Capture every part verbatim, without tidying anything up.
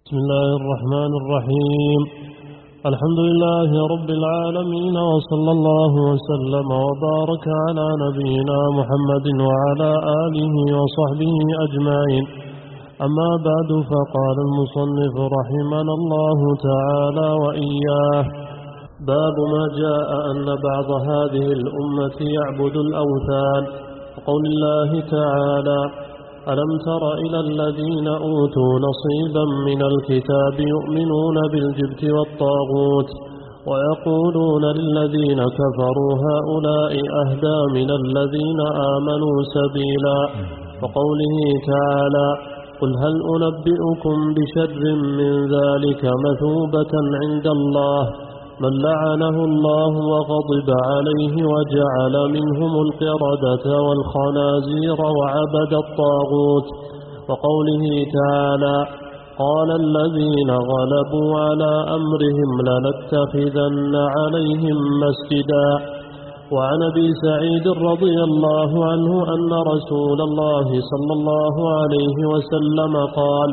بسم الله الرحمن الرحيم. الحمد لله رب العالمين، وصلى الله وسلم وبارك على نبينا محمد وعلى آله وصحبه أجمعين. أما بعد، فقال المصنف رحمنا الله تعالى وإياه: باب ما جاء أن بعض هذه الأمة يعبد الأوثان، وقول الله تعالى: ألم تر إلى الذين أوتوا نصيبا من الكتاب يؤمنون بالجبت والطاغوت ويقولون للذين كفروا هؤلاء أهدى من الذين آمنوا سبيلا. وقوله تعالى: قل هل أنبئكم بشر من ذلك مثوبة عند الله من لعنه الله وغضب عليه وجعل منهم القردة والخنازير وعبد الطاغوت. وقوله تعالى: قال الذين غلبوا على أمرهم لنتخذن عليهم مسجدا. وعن أبي سعيد رضي الله عنه أن رسول الله صلى الله عليه وسلم قال: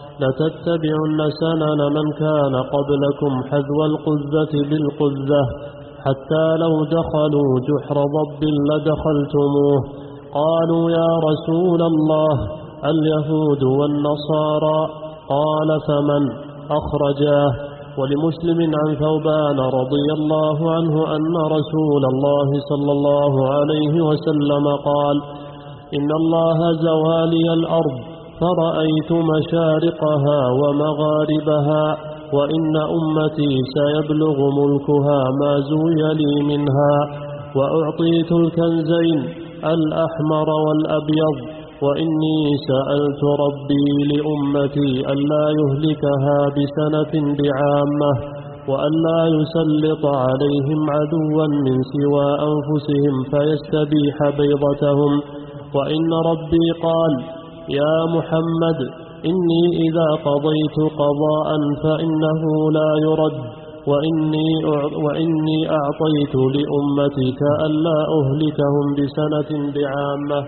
لتتبعن سنن من كان قبلكم حذو القذة بالقذة حتى لو دخلوا جحر ضب لدخلتموه. قالوا: يا رسول الله، اليهود والنصارى؟ قال: فمن؟ أخرجاه. ولمسلم عن ثوبان رضي الله عنه أن رسول الله صلى الله عليه وسلم قال: إن الله زوالي الأرض فرأيت مشارقها ومغاربها، وإن أمتي سيبلغ ملكها ما زوي لي منها، وأعطيت الكنزين الأحمر والأبيض، وإني سألت ربي لأمتي ألا يهلكها بسنة بعامة، وألا يسلط عليهم عدوا من سوى أنفسهم فيستبيح بيضتهم. وإن ربي قال: يا محمد، إني إذا قضيت قضاء فإنه لا يرد، وإني, وإني أعطيت لأمتك ألا أهلكهم بسنة بعامة،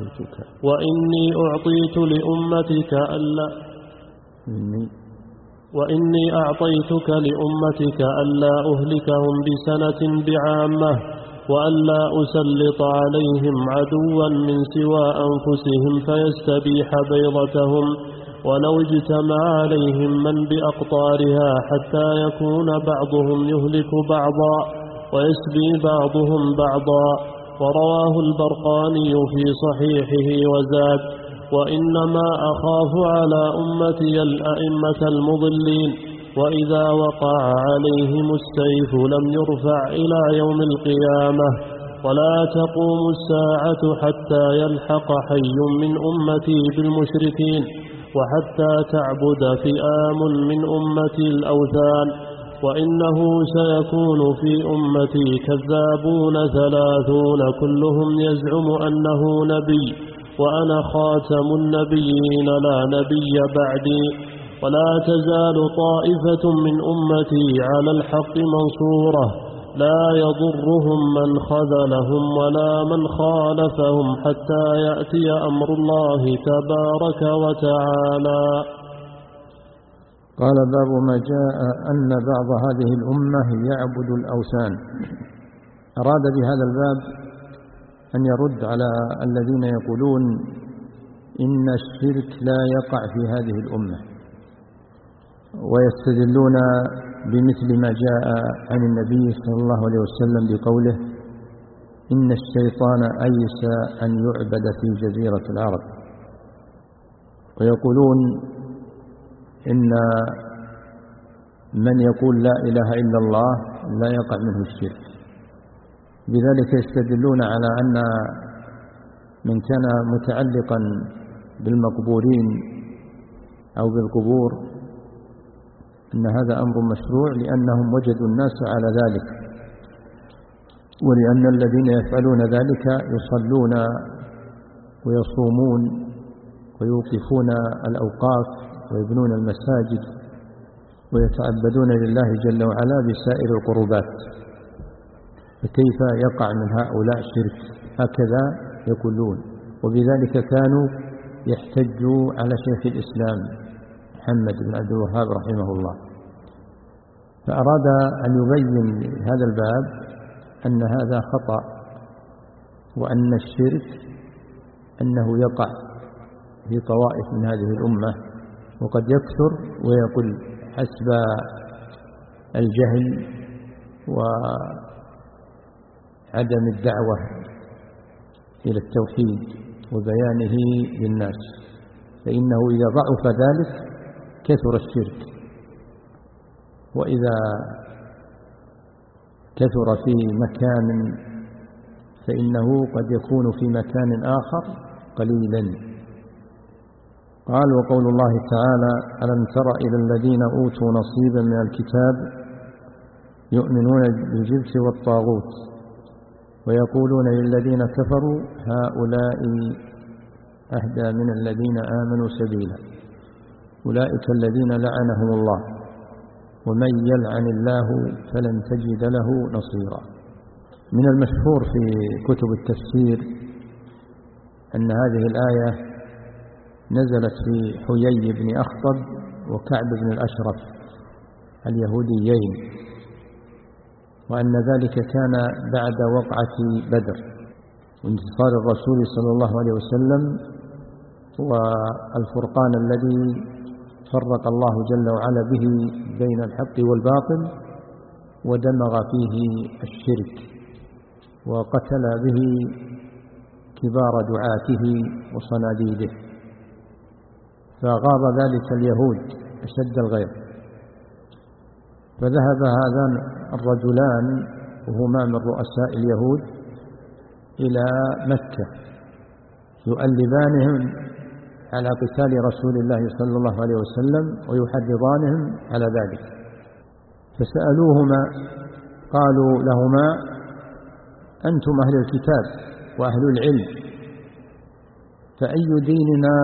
وإني أعطيت لأمتك ألا وإني أعطيتك لأمتك ألا أهلكهم بسنة بعامة، وألا أسلط عليهم عدوا من سوى أنفسهم فيستبيح بيضتهم، ولو اجتمع عليهم من بأقطارها حتى يكون بعضهم يهلك بعضا ويسبي بعضهم بعضا. ورواه البرقاني في صحيحه وزاد: وإنما أخاف على أمتي الأئمة المضلين، وإذا وقع عليهم السيف لم يرفع إلى يوم القيامة، ولا تقوم الساعة حتى يلحق حي من أمتي بالمشركين، وحتى تعبد فئام من أمتي الأوثان. وإنه سيكون في أمتي كذابون ثلاثون كلهم يزعم أنه نبي، وأنا خاتم النبيين لا نبي بعدي، ولا تزال طائفة من أمتي على الحق منصورة، لا يضرهم من خذلهم ولا من خالفهم حتى يأتي أمر الله تبارك وتعالى. قال: باب ما جاء أن بعض هذه الأمة يعبد الأوثان. أراد بهذا الباب أن يرد على الذين يقولون إن الشرك لا يقع في هذه الأمة، ويستدلون بمثل ما جاء عن النبي صلى الله عليه وسلم بقوله: إن الشيطان أيس أن يعبد في جزيرة العرب. ويقولون إن من يقول لا إله إلا الله لا يقع منه الشرك. بذلك يستدلون على أن من كان متعلقا بالمقبورين أو بالقبور أن هذا أمر مشروع، لأنهم وجدوا الناس على ذلك، ولأن الذين يفعلون ذلك يصلون ويصومون ويوقفون الأوقاف ويبنون المساجد ويتعبدون لله جل وعلا بسائر القربات، فكيف يقع من هؤلاء شرك؟ هكذا يقولون. وبذلك كانوا يحتجوا على شيخ الإسلام محمد بن عبد الوهاب رحمه الله، فأراد أن يبين هذا الباب أن هذا خطأ، وأن الشرك أنه يقع في طوائف من هذه الأمة وقد يكثر ويقل حسب الجهل وعدم الدعوة إلى التوحيد وبيانه للناس، فإنه إذا ضعف ذلك كثر الشرك، وإذا كثر في مكان فإنه قد يكون في مكان آخر قليلا. قال: وقول الله تعالى: ألم تر إلى الذين أوتوا نصيبا من الكتاب يؤمنون بالجبت والطاغوت ويقولون للذين كفروا هؤلاء أهدى من الذين آمنوا سبيلا أولئك الذين لعنهم الله ومن يلعن الله فلن تجد له نصيرا. من المشهور في كتب التفسير أن هذه الآية نزلت في حيي بن أخطب وكعب بن الأشرف اليهوديين، وأن ذلك كان بعد وقعة بدر وانتصار الرسول صلى الله عليه وسلم والفرقان الذي فرق الله جل وعلا به بين الحق والباطل ودمغ فيه الشرك وقتل به كبار دعاته وصناديده، فغاب ذلك اليهود أشد الغيظ، فذهب هذان الرجلان وهما من رؤساء اليهود إلى مكة يؤلبانهم على قتال رسول الله صلى الله عليه وسلم ويحرضانهم على ذلك، فسألوهما قالوا لهما: أنتم أهل الكتاب وأهل العلم، فأي ديننا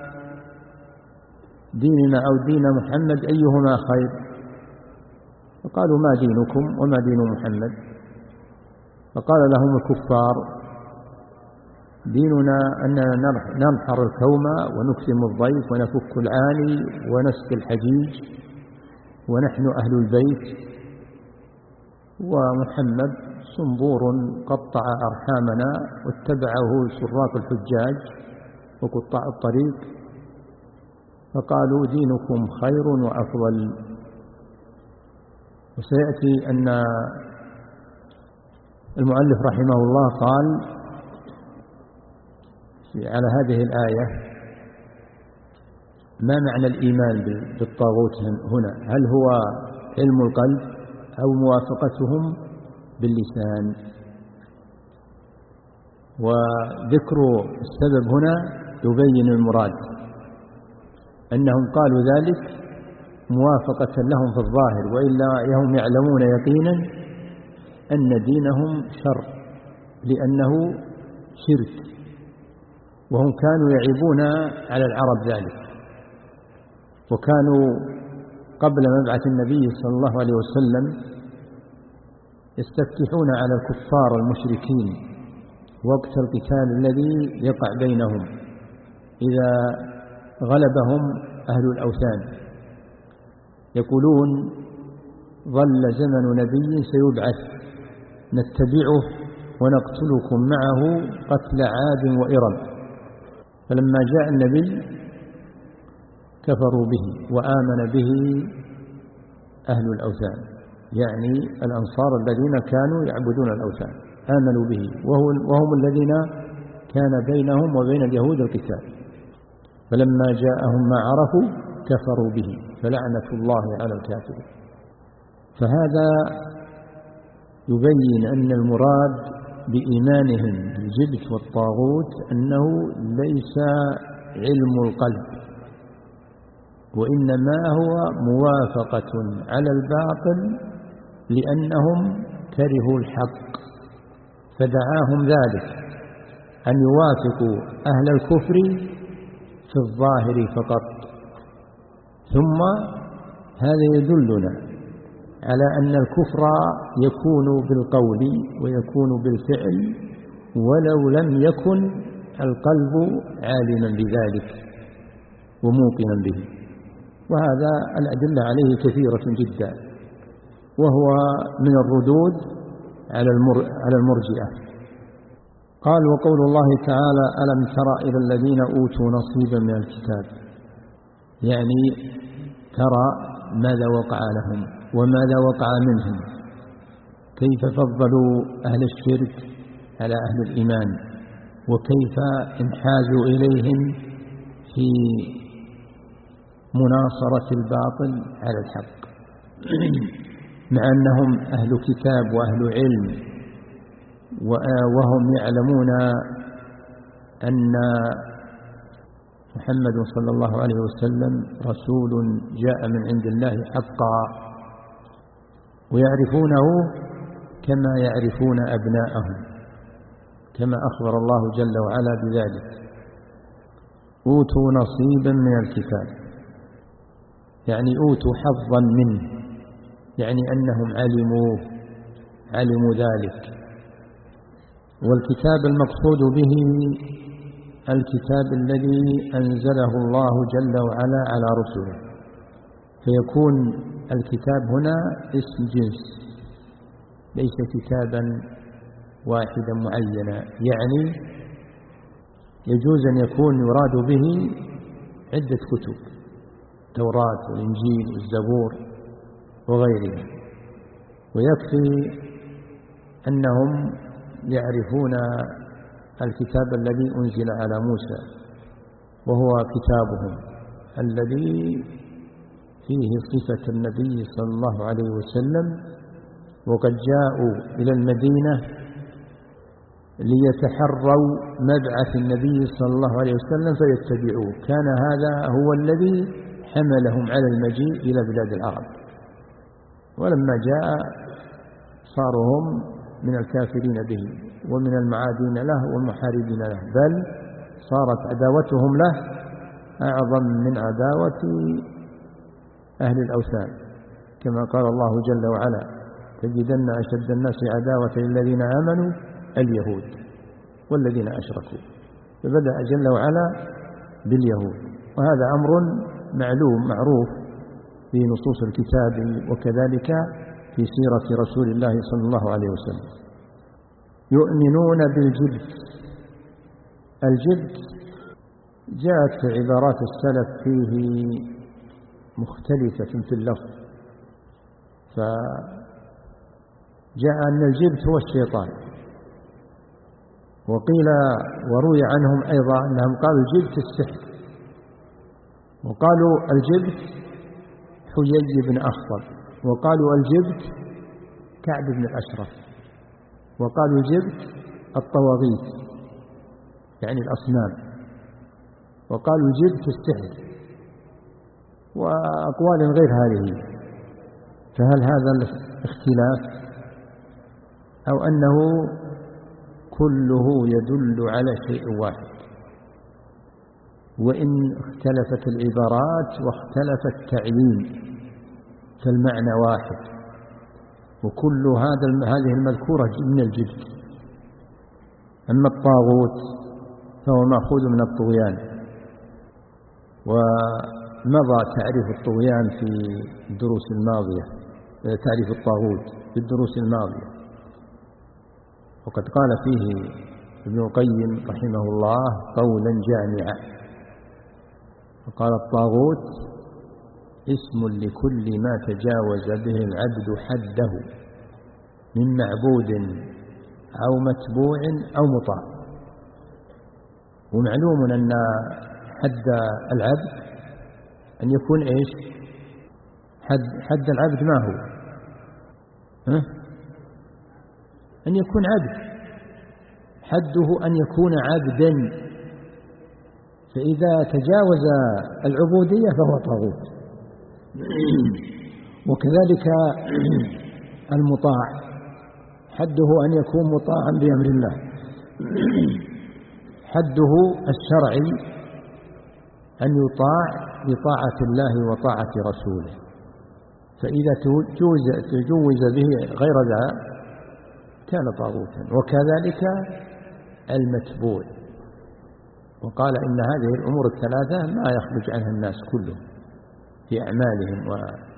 ديننا أو دين محمد أيهما خير؟ فقالوا: ما دينكم وما دين محمد؟ فقال لهم الكفار: ديننا أننا ننحر الكوم ونكرم الضيف ونفك العاني ونسقي الحجيج ونحن أهل البيت، ومحمد صنبور قطع أرحامنا واتبعه سراق الحجاج وقطاع الطريق. فقالوا: دينكم خير وأفضل. وسيأتي أن المؤلف رحمه الله قال على هذه الآية: ما معنى الإيمان بالطاغوت هنا؟ هل هو علم القلب أو موافقتهم باللسان؟ وذكر السبب هنا يبين المراد، أنهم قالوا ذلك موافقة لهم في الظاهر، وإلا هم يعلمون يقينا أن دينهم شر لأنه شرك، وهم كانوا يعيبون على العرب ذلك، وكانوا قبل مبعث النبي صلى الله عليه وسلم يستفتحون على الكفار المشركين وقت القتال الذي يقع بينهم إذا غلبهم أهل الأوثان، يقولون: ظل زمن نبي سيبعث نتبعه ونقتلكم معه قتل عاد وإرم. فلما جاء النبي كفروا به وآمن به أهل الأوثان، يعني الأنصار الذين كانوا يعبدون الأوثان آمنوا به، وهم الذين كان بينهم وبين اليهود القتال، فلما جاءهم ما عرفوا كفروا به فلعنة الله على الكافرين. فهذا يبين أن المراد بإيمانهم بالجبت والطاغوت أنه ليس علم القلب، وإنما هو موافقة على الباطل لأنهم كرهوا الحق، فدعاهم ذلك أن يوافقوا أهل الكفر في الظاهر فقط. ثم هذا يدلنا على أن الكفر يكون بالقول ويكون بالفعل ولو لم يكن القلب عالما بذلك وموقنا به. وهذا الأدلة عليه كثيرة جدا، وهو من الردود على على المرجئة. قال: وقول الله تعالى: ألم تر إلى الذين أوتوا نصيبا من الكتاب، يعني ترى ماذا وقع لهم وماذا وقع منهم، كيف فضلوا أهل الشرك على أهل الإيمان، وكيف انحازوا إليهم في مناصرة الباطل على الحق، مع أنهم أهل كتاب وأهل علم، وهم يعلمون أن محمد صلى الله عليه وسلم رسول جاء من عند الله حقا، ويعرفونه كما يعرفون أبناءهم، كما أخبر الله جل وعلا بذلك: أوتوا نصيبا من الكتاب، يعني أوتوا حظا منه، يعني أنهم علموا علموا ذلك. والكتاب المقصود به الكتاب الذي أنزله الله جل وعلا على رسله، فيكون الكتاب هنا اسم جنس، ليس كتابا واحدا معينا، يعني يجوز أن يكون يراد به عدة كتب: التوراة والإنجيل والزبور وغيرها. ويكفي أنهم يعرفون الكتاب الذي أنزل على موسى، وهو كتابهم الذي فيه صفة النبي صلى الله عليه وسلم، وقد جاءوا إلى المدينة ليتحروا مبعث النبي صلى الله عليه وسلم فيتبعوه، كان هذا هو الذي حملهم على المجيء إلى بلاد العرب. ولما جاء صاروا هم من الكافرين به ومن المعادين له والمحاربين له، بل صارت عداوتهم له أعظم من عداوة أهل الأوثان، كما قال الله جل وعلا: تجدن أشد الناس عداوة للذين آمنوا اليهود والذين أشركوا. فبدأ جل وعلا باليهود، وهذا أمر معلوم معروف في نصوص الكتاب، وكذلك في سيرة رسول الله صلى الله عليه وسلم. يؤمنون بالجبت. الجبت جاءت في عبارات السلف فيه مختلفة في اللفظ، فجاء أن الجبت هو الشيطان، وقيل وروي عنهم أيضا أنهم قالوا الجبت السحر، وقالوا الجبت حيي بن أخطب، وقالوا الجبت كعب بن الأشرف، وقالوا الجبت الطواغيت يعني الأصنام، وقالوا الجبت السحر، وأقوال غير هذه. فهل هذا الاختلاف أو أنه كله يدل على شيء واحد؟ وإن اختلفت العبارات واختلف التعيين فالمعنى واحد، وكل هذا هذه المذكورة من الجبت. أما الطاغوت فهو مأخوذ من الطغيان، ومضى تعريف الطغيان في الدروس الماضية، تعريف الطاغوت في الدروس الماضية، وقد قال فيه ابن القيم رحمه الله قولا جامعا، وقال: الطاغوت اسم لكل ما تجاوز به العبد حده من معبود أو متبوع أو مطاع. ومعلوم أن حد العبد أن يكون إيش؟ حد, حد العبد ما هو؟ ها؟ أن يكون عبد، حده أن يكون عبدا، فإذا تجاوز العبودية فهو طاغوت. وكذلك المطاع حده أن يكون مطاعا بأمر الله، حده الشرعي أن يطاع بطاعة الله وطاعة رسوله، فإذا تجوز به غير ذا كان طاغوتا. وكذلك المتبوع، وقال إن هذه الأمور الثلاثة ما يخرج عنها الناس كلهم، في أعمالهم.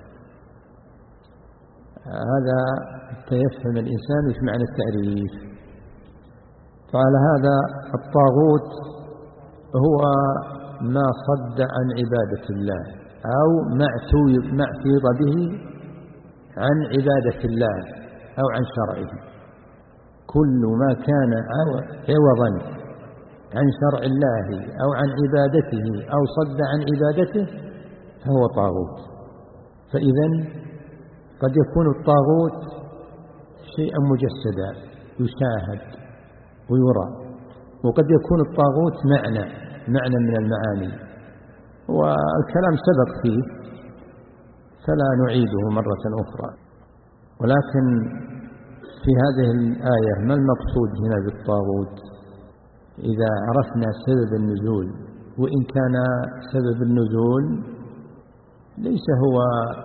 وهذا يفهم الإنسان إيش معنى التعريف. قال هذا الطاغوت هو ما صد عن عبادة الله أو ما اعترض به عن عبادة الله أو عن شرعه. كل ما كان عوضا عن شرع الله أو عن عبادته أو صد عن عبادته فهو طاغوت. فإذا قد يكون الطاغوت شيئا مجسدا يشاهد ويرى، وقد يكون الطاغوت معنى معنى من المعاني، والكلام سبق فيه فلا نعيده مرة أخرى. ولكن في هذه الآية ما المقصود هنا بالطاغوت؟ إذا عرفنا سبب النزول، وإن كان سبب النزول ليس هو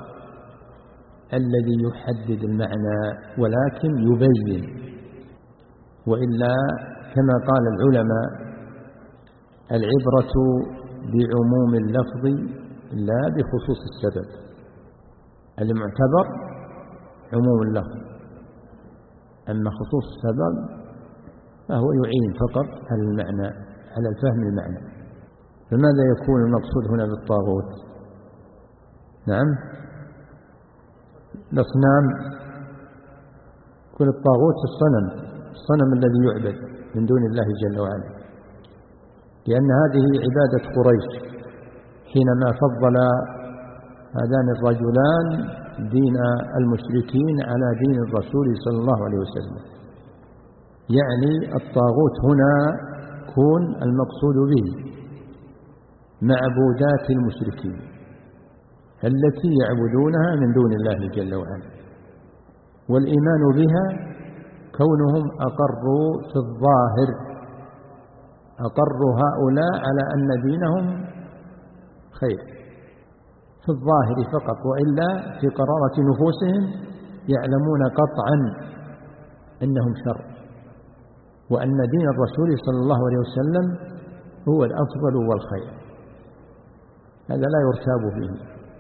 الذي يحدد المعنى ولكن يبين، وإلا كما قال العلماء العبرة بعموم اللفظ لا بخصوص السبب. المعتبر عموم اللفظ، أما خصوص السبب فهو يعين فقط على المعنى، على الفهم المعنى. فماذا يكون المقصود هنا بالطاغوت؟ نعم الأصنام. كل الطاغوت الصنم، الصنم الذي يعبد من دون الله جل وعلا، لأن هذه عبادة قريش حينما فضل هذان الرجلان دين المشركين على دين الرسول صلى الله عليه وسلم. يعني الطاغوت هنا كون المقصود به معبودات المشركين التي يعبدونها من دون الله جل وعلا، والإيمان بها كونهم أقروا في الظاهر، أقروا هؤلاء على أن دينهم خير في الظاهر فقط، وإلا في قرارة نفوسهم يعلمون قطعا أنهم شر، وأن دين الرسول صلى الله عليه وسلم هو الأفضل والخير. هذا لا يرتاب فيه.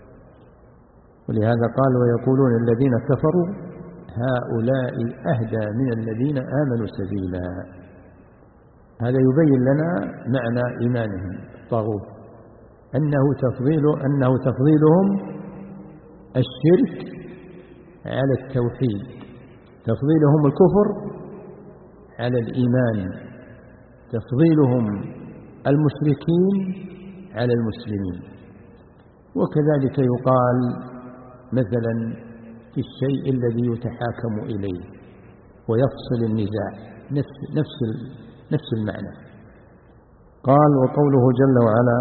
ولهذا قال ويقولون الذين كفروا هؤلاء أهدى من الذين آمنوا سبيلا. هذا يبين لنا معنى إيمانهم الطاغوت، أنه تفضيل أنه تفضيلهم الشرك على التوحيد، تفضيلهم الكفر على الإيمان، تفضيلهم المشركين على المسلمين. وكذلك يقال مثلا في الشيء الذي يتحاكم إليه ويفصل النزاع، نفس, نفس, نفس المعنى. قال وقوله جل وعلا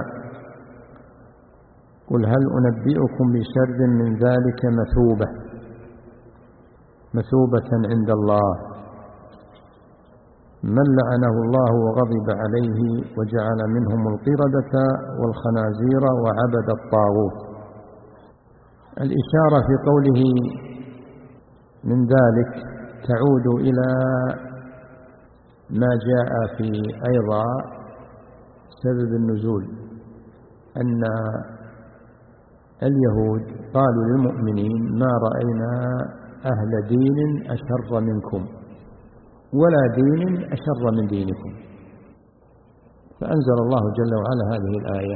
قل هل أنبئكم بشر من ذلك مثوبة مثوبة عند الله من لعنه الله وغضب عليه وجعل منهم القردة والخنازير وعبد الطاغوت. الإشارة في قوله من ذلك تعود إلى ما جاء في أيضا سبب النزول، أن اليهود قالوا للمؤمنين ما رأينا أهل دين أشر منكم ولا دين أشر من دينكم، فأنزل الله جل وعلا هذه الآية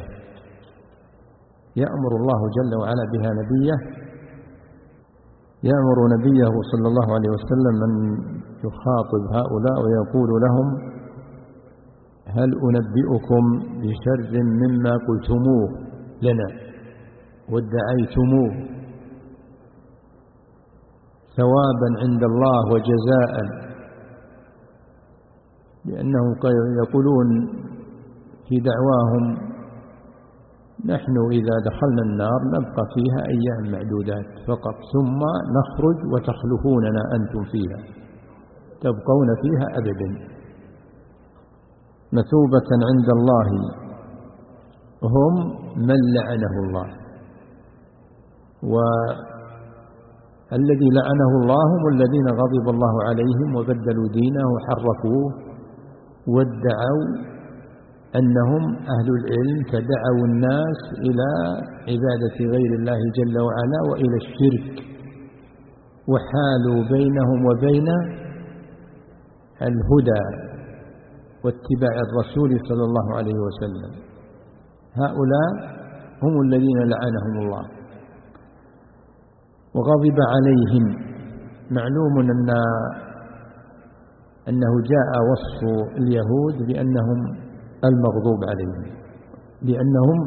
يأمر الله جل وعلا بها نبيه، يأمر نبيه صلى الله عليه وسلم أن يخاطب هؤلاء ويقول لهم هل أنبئكم بشر مما قلتموه لنا وادعيتموه ثوابا عند الله وجزاء، لأنهم يقولون في دعواهم نحن إذا دخلنا النار نبقى فيها أيام معدودات فقط ثم نخرج وتخلفوننا أنتم فيها تبقون فيها أبدا. مثوبة عند الله هم من لعنه الله، والذي لعنه الله هم الذين غضب الله عليهم وبدلوا دينه وحرفوه وادعوا أنهم أهل العلم فدعوا الناس إلى عبادة غير الله جل وعلا وإلى الشرك، وحالوا بينهم وبين الهدى واتباع الرسول صلى الله عليه وسلم. هؤلاء هم الذين لعنهم الله وغضب عليهم. معلوم أن أنه جاء وصف اليهود بأنهم المغضوب عليهم، لأنهم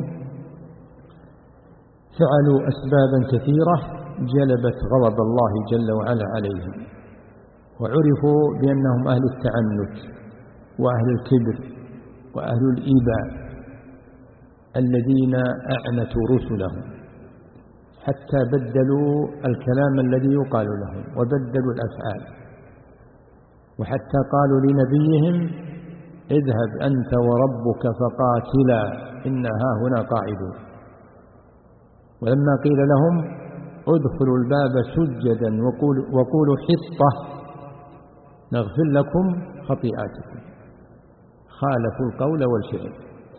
فعلوا أسبابا كثيرة جلبت غضب الله جل وعلا عليهم، وعرفوا بأنهم أهل التعنت وأهل الكبر وأهل الإيباء الذين أعنتوا رسلهم حتى بدلوا الكلام الذي يقال لهم وبدلوا الأفعال، وحتى قالوا لنبيهم اذهب أنت وربك فقاتلا إنها هنا قاعدون. ولما قيل لهم ادخلوا الباب سجدا وقولوا, وقولوا حطة نغفر لكم خطيئاتكم، خالفوا القول والفعل،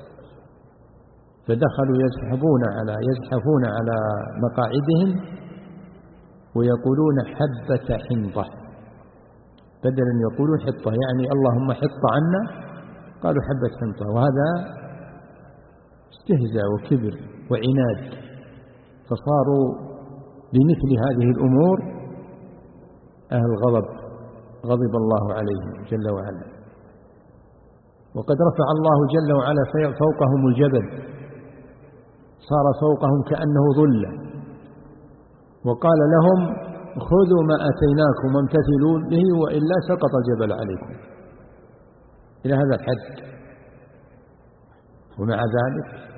فدخلوا يزحفون على يزحفون على مقاعدهم ويقولون حبة حنطة بدلا يقولوا حطة، يعني اللهم حط عنا، قالوا حبة حنطة، وهذا استهزاء وكبر وعناد. فصاروا بمثل هذه الأمور أهل غضب غضب الله عليهم جل وعلا. وقد رفع الله جل وعلا فوقهم الجبل، صار فوقهم كأنه ظلة، وقال لهم خذوا ما أتيناكم وامتثلوا به وإلا سقط الجبل عليكم، إلى هذا الحد. ومع ذلك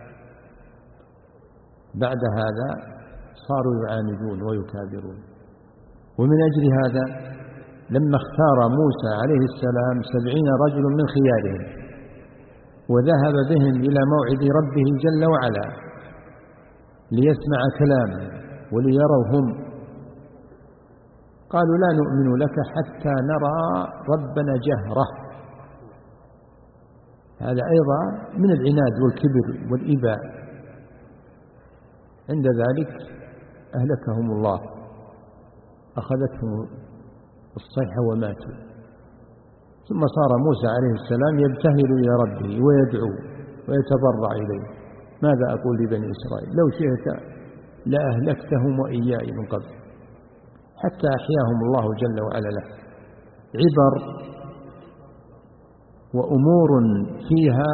بعد هذا صاروا يعاندون ويكابرون. ومن أجل هذا لما اختار موسى عليه السلام سبعين رجل من خيارهم وذهب بهم إلى موعد ربه جل وعلا ليسمع كلامه وليروا هم، قالوا لا نؤمن لك حتى نرى ربنا جهرة. هذا أيضا من العناد والكبر والإباء. عند ذلك أهلكهم الله، أخذتهم الصيحة وماتوا. ثم صار موسى عليه السلام يبتهل إلى ربه ويدعو ويتضرع إليه: ماذا أقول لبني إسرائيل؟ لو شئت لأهلكتهم وإياي من قبل، حتى أحياهم الله جل وعلا له. عبر وأمور فيها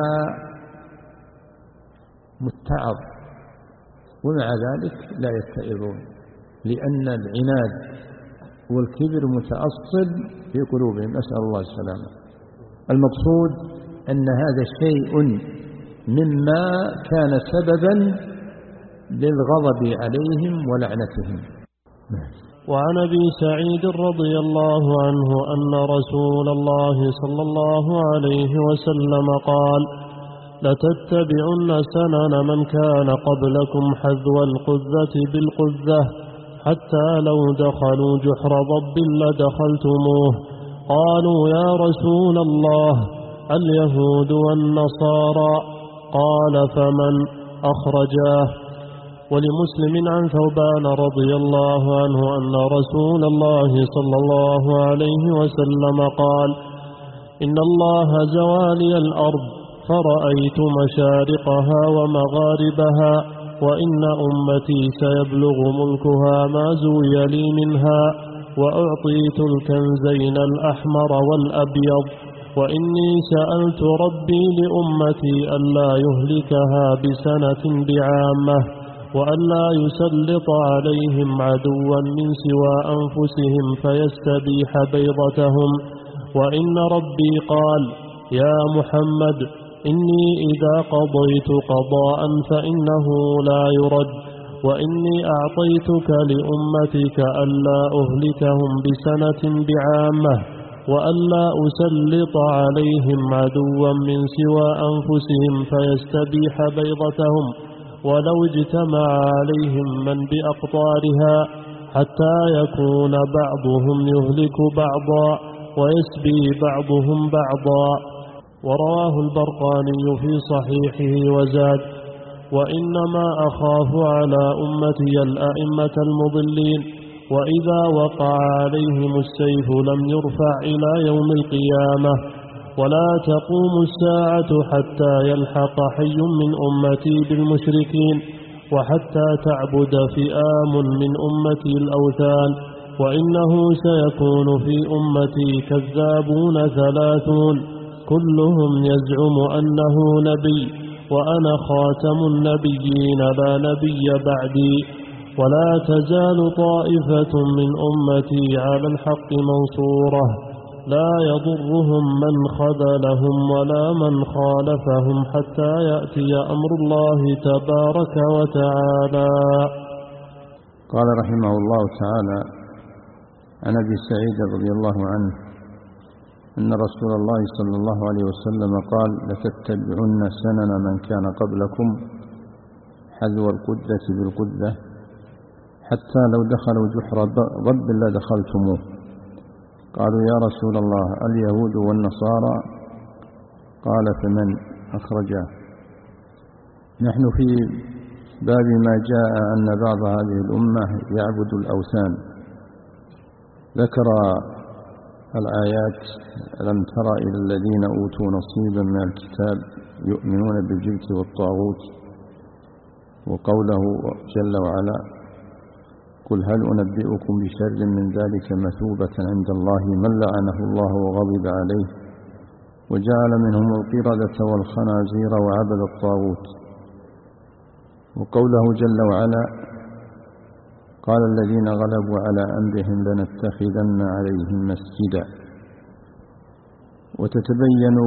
متعظ، ومع ذلك لا يتئذون، لأن العناد والكبر متأصل في قلوبهم، نسأل الله السلامة. المقصود أن هذا شيء مما كان سببا للغضب عليهم ولعنتهم. وعن أبي سعيد رضي الله عنه أن رسول الله صلى الله عليه وسلم قال: لتتبعن سنن من كان قبلكم حذو القذة بالقذة حتى لو دخلوا جحر ضب لدخلتموه. قالوا: يا رسول الله اليهود والنصارى؟ قال: فمن؟ أخرجاه. ولمسلم عن ثوبان رضي الله عنه أن رسول الله صلى الله عليه وسلم قال: إن الله زوالي الأرض فرأيت مشارقها ومغاربها، وإن أمتي سيبلغ ملكها ما زوي لي منها، وأعطيت الكنزين الأحمر والأبيض، وإني سألت ربي لأمتي ألا يهلكها بسنة بعامة، وألا يسلط عليهم عدوا من سوى أنفسهم فيستبيح بيضتهم. وإن ربي قال: يا محمد إني إذا قضيت قضاء فإنه لا يرد، وإني أعطيتك لأمتك ألا أهلكهم بسنة بعامة، وألا أسلط عليهم عدوا من سوى أنفسهم فيستبيح بيضتهم، ولو اجتمع عليهم من بأقطارها حتى يكون بعضهم يهلك بعضا ويسبي بعضهم بعضا. ورواه البرقاني في صحيحه وزاد: وإنما أخاف على أمتي الأئمة المضلين، وإذا وقع عليهم السيف لم يرفع إلى يوم القيامة، ولا تقوم الساعة حتى يلحق حي من أمتي بالمشركين، وحتى تعبد فئام من أمتي الأوثان، وإنه سيكون في أمتي كذابون ثلاثون كلهم يزعم أنه نبي، وأنا خاتم النبيين لا نبي بعدي، ولا تزال طائفة من أمتي على الحق منصورة، لا يضرهم من خذلهم ولا من خالفهم حتى يأتي أمر الله تبارك وتعالى. قال رحمه الله تعالى عن أبي سعيد رضي الله عنه أن رسول الله صلى الله عليه وسلم قال: لتتبعن سنن من كان قبلكم حذو القدة بالقدة حتى لو دخلوا جحر ضب لدخلتموه. قالوا: يا رسول الله اليهود والنصارى؟ قال: فمن أخرجاه. نحن في باب ما جاء أن بعض هذه الأمة يعبد الأوثان. ذكر الآيات: ألم تر إلى الذين أوتوا نصيبا من الكتاب يؤمنون بالجبت والطاغوت، وقوله جل وعلا: قل هل أنبئكم بشر من ذلك مثوبة عند الله من لعنه الله وغضب عليه وجعل منهم القردة والخنازير وعبد الطاغوت، وقوله جل وعلا: قال الذين غلبوا على أمرهم لنتخذن عليهم مسجدا. وتتبين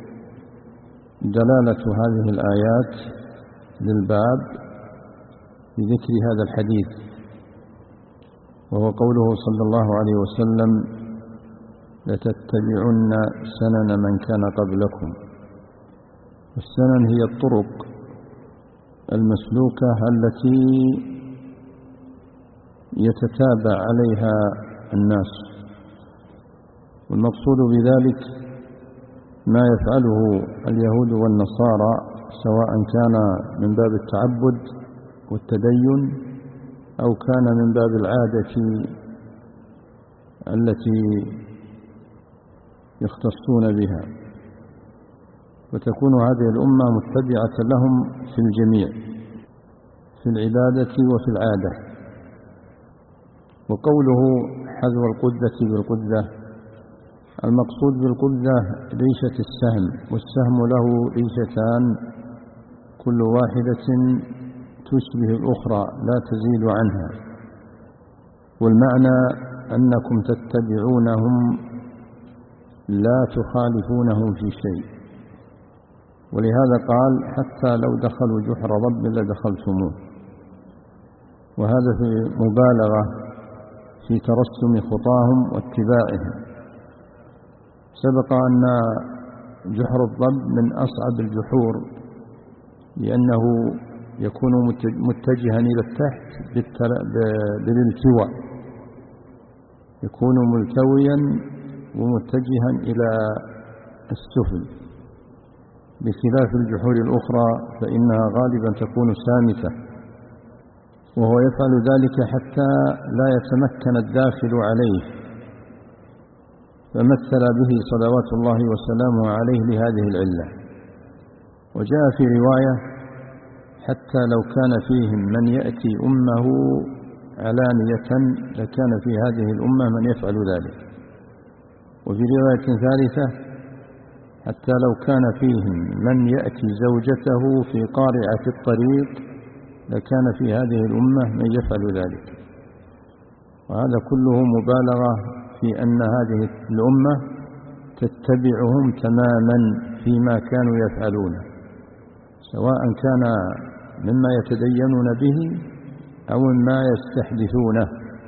دلالة هذه الآيات للباب بذكر هذا الحديث، وهو قوله صلى الله عليه وسلم: لتتبعن سنن من كان قبلكم. والسنن هي الطرق المسلوكة التي يتتابع عليها الناس، والمقصود بذلك ما يفعله اليهود والنصارى، سواء كان من باب التعبد والتدين أو كان من باب العادة التي يختصون بها، وتكون هذه الأمة متبعة لهم في الجميع، في العبادة وفي العادة. وقوله حذو القدة بالقدة، المقصود بالقدة ريشة السهم، والسهم له ريشتان كل واحدة تشبه الأخرى لا تزيد عنها، والمعنى أنكم تتبعونهم لا تخالفونهم في شيء. ولهذا قال: حتى لو دخلوا جحر ضب لدخلتموه، وهذا في مبالغة في ترسم خطاهم واتباعهم. سبق أن جحر الضب من أصعب الجحور، لأنه يكون متجها إلى التحت بالالتواء، يكون ملتويا ومتجها إلى السفل، بخلاف الجحور الأخرى فإنها غالبا تكون سامسة، وهو يفعل ذلك حتى لا يتمكن الداخل عليه، فمثل به صلوات الله وسلامه عليه لهذه العلة. وجاء في رواية: حتى لو كان فيهم من يأتي أمه علانية لكان في هذه الأمة من يفعل ذلك. وفي رواية ثالثة: حتى لو كان فيهم من يأتي زوجته في قارعة الطريق لكان في هذه الأمة من يفعل ذلك. وهذا كله مبالغة في أن هذه الأمة تتبعهم تماما فيما كانوا يفعلون، سواء كان مما يتدينون به أو مما يستحدثونه.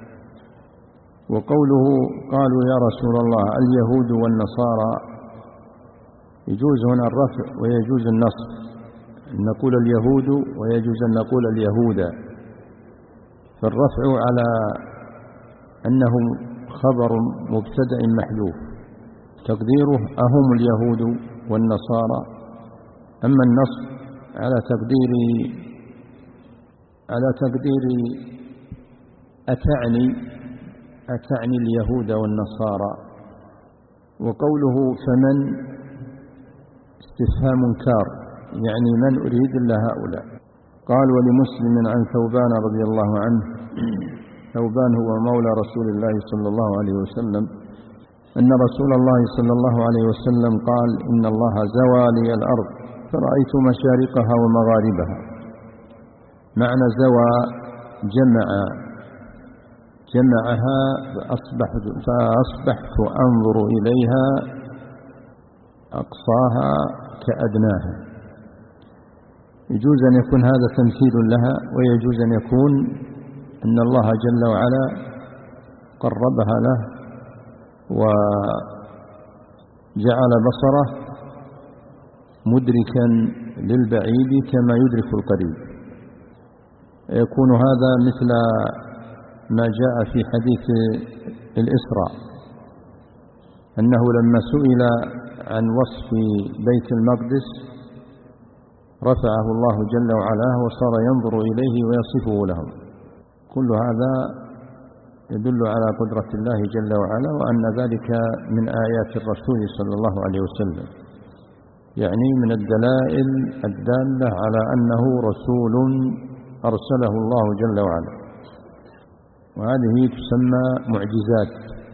وقوله: قالوا يا رسول الله اليهود والنصارى، يجوز هنا الرفع ويجوز النصب، أن نقول اليهود ويجوز أن نقول اليهود. فالرفع على أنه خبر مبتدأ محذوف، تقديره: أهم اليهود والنصارى. أما النصب على تقدير على تقدير أتعني أتعني اليهود والنصارى. وقوله فمن استفهام كار، يعني من أريد إلا هؤلاء. قال ولمسلم عن ثوبان رضي الله عنه، ثوبان هو مولى رسول الله صلى الله عليه وسلم، أن رسول الله صلى الله عليه وسلم قال إن الله زوى لي الأرض فرأيت مشارقها ومغاربها. معنى زوى جمع جمعها فأصبحت, فأصبحت أنظر إليها أقصاها كأدناها. يجوز أن يكون هذا تمثيل لها، ويجوز أن يكون أن الله جل وعلا قربها له وجعل بصره مدركا للبعيد كما يدرك القريب. يكون هذا مثل ما جاء في حديث الإسراء، أنه لما سئل عن وصف بيت المقدس رفعه الله جل وعلا وصار ينظر إليه ويصفه لهم. كل هذا يدل على قدرة الله جل وعلا، وأن ذلك من آيات الرسول صلى الله عليه وسلم، يعني من الدلائل الدالة على أنه رسول أرسله الله جل وعلا. وهذه تسمى معجزات،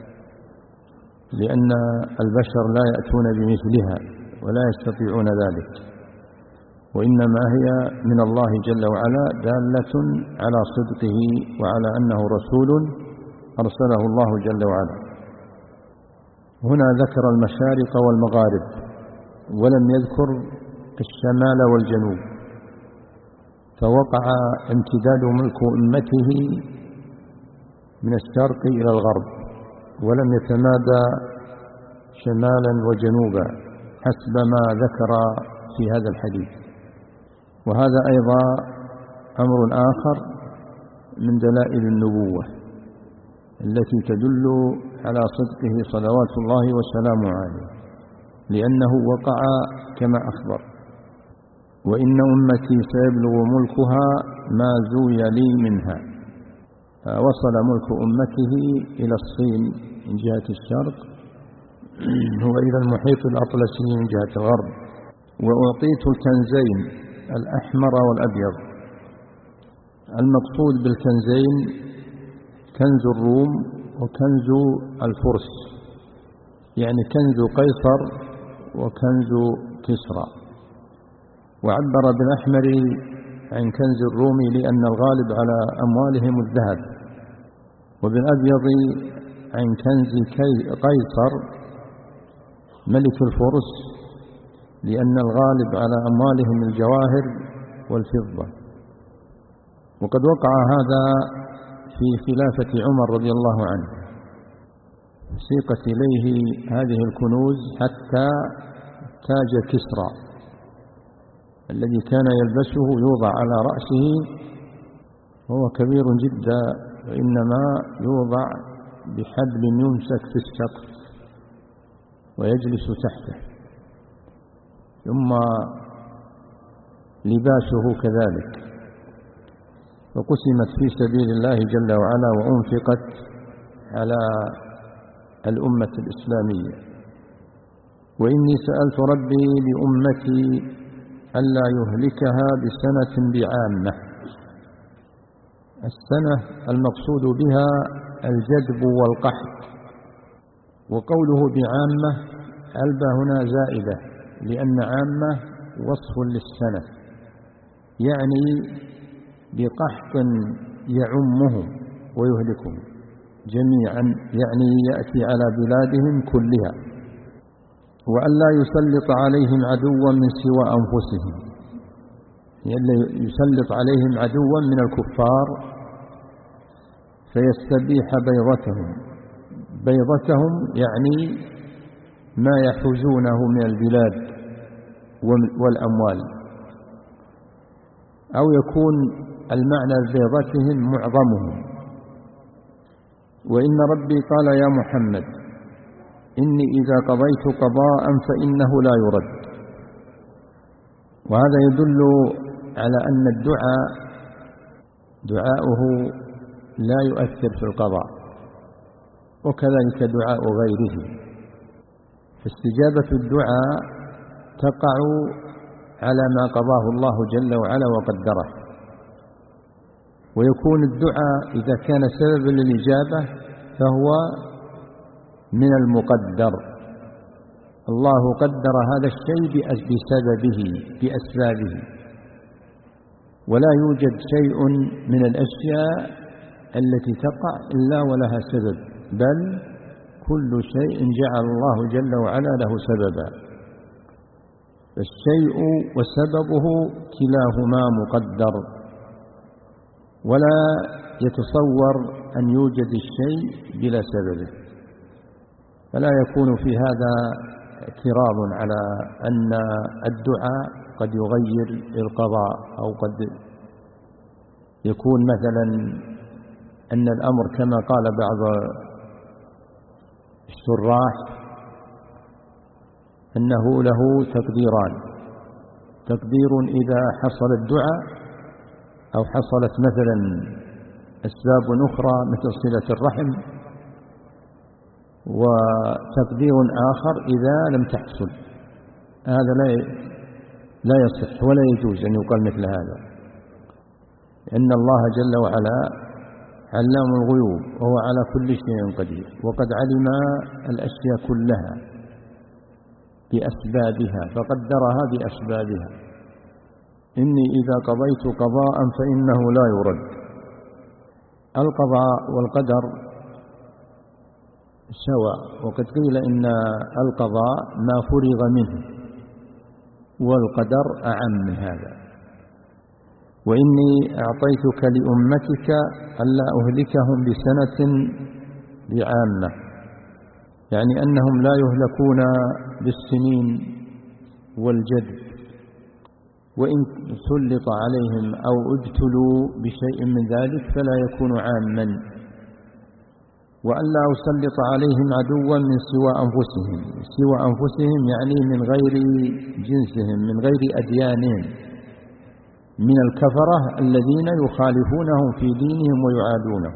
لأن البشر لا يأتون بمثلها ولا يستطيعون ذلك، وإنما هي من الله جل وعلا دالة على صدقه وعلى أنه رسول أرسله الله جل وعلا. هنا ذكر المشارق والمغارب ولم يذكر الشمال والجنوب، فوقع امتداد ملك أمته من الشرق إلى الغرب، ولم يتمادى شمالا وجنوبا حسب ما ذكر في هذا الحديث. وهذا أيضا أمر آخر من دلائل النبوة التي تدل على صدقه صلوات الله وسلامه عليه، لأنه وقع كما أخبر: وإن أمتي سيبلغ ملكها ما زوي لي منها. وصل ملك أمته إلى الصين من جهة الشرق وإلى المحيط الأطلسي من جهة الغرب. وأعطيت الكنزين الأحمر والأبيض. المقصود بالكنزين كنز الروم وكنز الفرس، يعني كنز قيصر وكنز كسرى. وعبر بالأحمر عن كنز الروم لأن الغالب على أموالهم الذهب، وبالأبيض عن كنز قيصر ملك الفرس لأن الغالب على أموالهم الجواهر والفضة. وقد وقع هذا في خلافة عمر رضي الله عنه، سيقت إليه هذه الكنوز حتى تاج كسرى الذي كان يلبسه يوضع على رأسه، وهو كبير جدا، وإنما يوضع بحبل يمسك في السقف ويجلس تحته، ثم لباسه كذلك. وقسمت في سبيل الله جل وعلا وأنفقت على الأمة الإسلامية. وإني سألت ربي لأمتي ألا يهلكها بسنة بعامة. السنة المقصود بها الجدب والقحط، وقوله بعامة ألبى هنا زائدة، لأن عامة وصف للسنة، يعني بقحط يعمهم ويهلكهم جميعا، يعني يأتي على بلادهم كلها. وألا يسلط عليهم عدوا من سوى أنفسهم، يعني يسلط عليهم عدوا من الكفار فيستبيح بيضتهم. بيضتهم يعني ما يحوزونه من البلاد والأموال، أو يكون المعنى بيضتهم معظمهم. وإن ربي قال يا محمد إني إذا قضيت قضاء فإنه لا يرد. وهذا يدل على أن الدعاء دعاؤه لا يؤثر في القضاء، وكذلك دعاء غيره. فاستجابة الدعاء تقع على ما قضاه الله جل وعلا وقدره، ويكون الدعاء إذا كان سببا للإجابة فهو من المقدر. الله قدر هذا الشيء بسببه بأسبابه، ولا يوجد شيء من الأشياء التي تقع إلا ولها سبب، بل كل شيء جعل الله جل وعلا له سببا. الشيء وسببه كلاهما مقدر، ولا يتصور أن يوجد الشيء بلا سبب، فلا يكون في هذا اعتراض على أن الدعاء قد يغير القضاء، أو قد يكون مثلا أن الأمر كما قال بعض الشراح أنه له تقديران: تقدير إذا حصل الدعاء أو حصلت مثلا أسباب أخرى مثل صلة الرحم، وتقدير آخر إذا لم تحصل. هذا لا لا يصح ولا يجوز أن يقال مثل هذا، لأن الله جل وعلا علام الغيوب وهو على كل شيء قدير، وقد علم الأشياء كلها بأسبابها فقدرها بأسبابها. إني إذا قضيت قضاء فإنه لا يرد. القضاء والقدر سواء، وقد قيل إن القضاء ما فرغ منه، والقدر أعم من هذا. وإني أعطيتك لأمتك ألا أهلكهم بسنة بعامة، يعني أنهم لا يهلكون بالسنين والجد، وإن سلط عليهم أو ابتلوا بشيء من ذلك فلا يكون عاما. وألا أسلط عليهم عدوا من سوى أنفسهم، سوى أنفسهم يعني من غير جنسهم، من غير أديانهم، من الكفرة الذين يخالفونهم في دينهم ويعادونهم.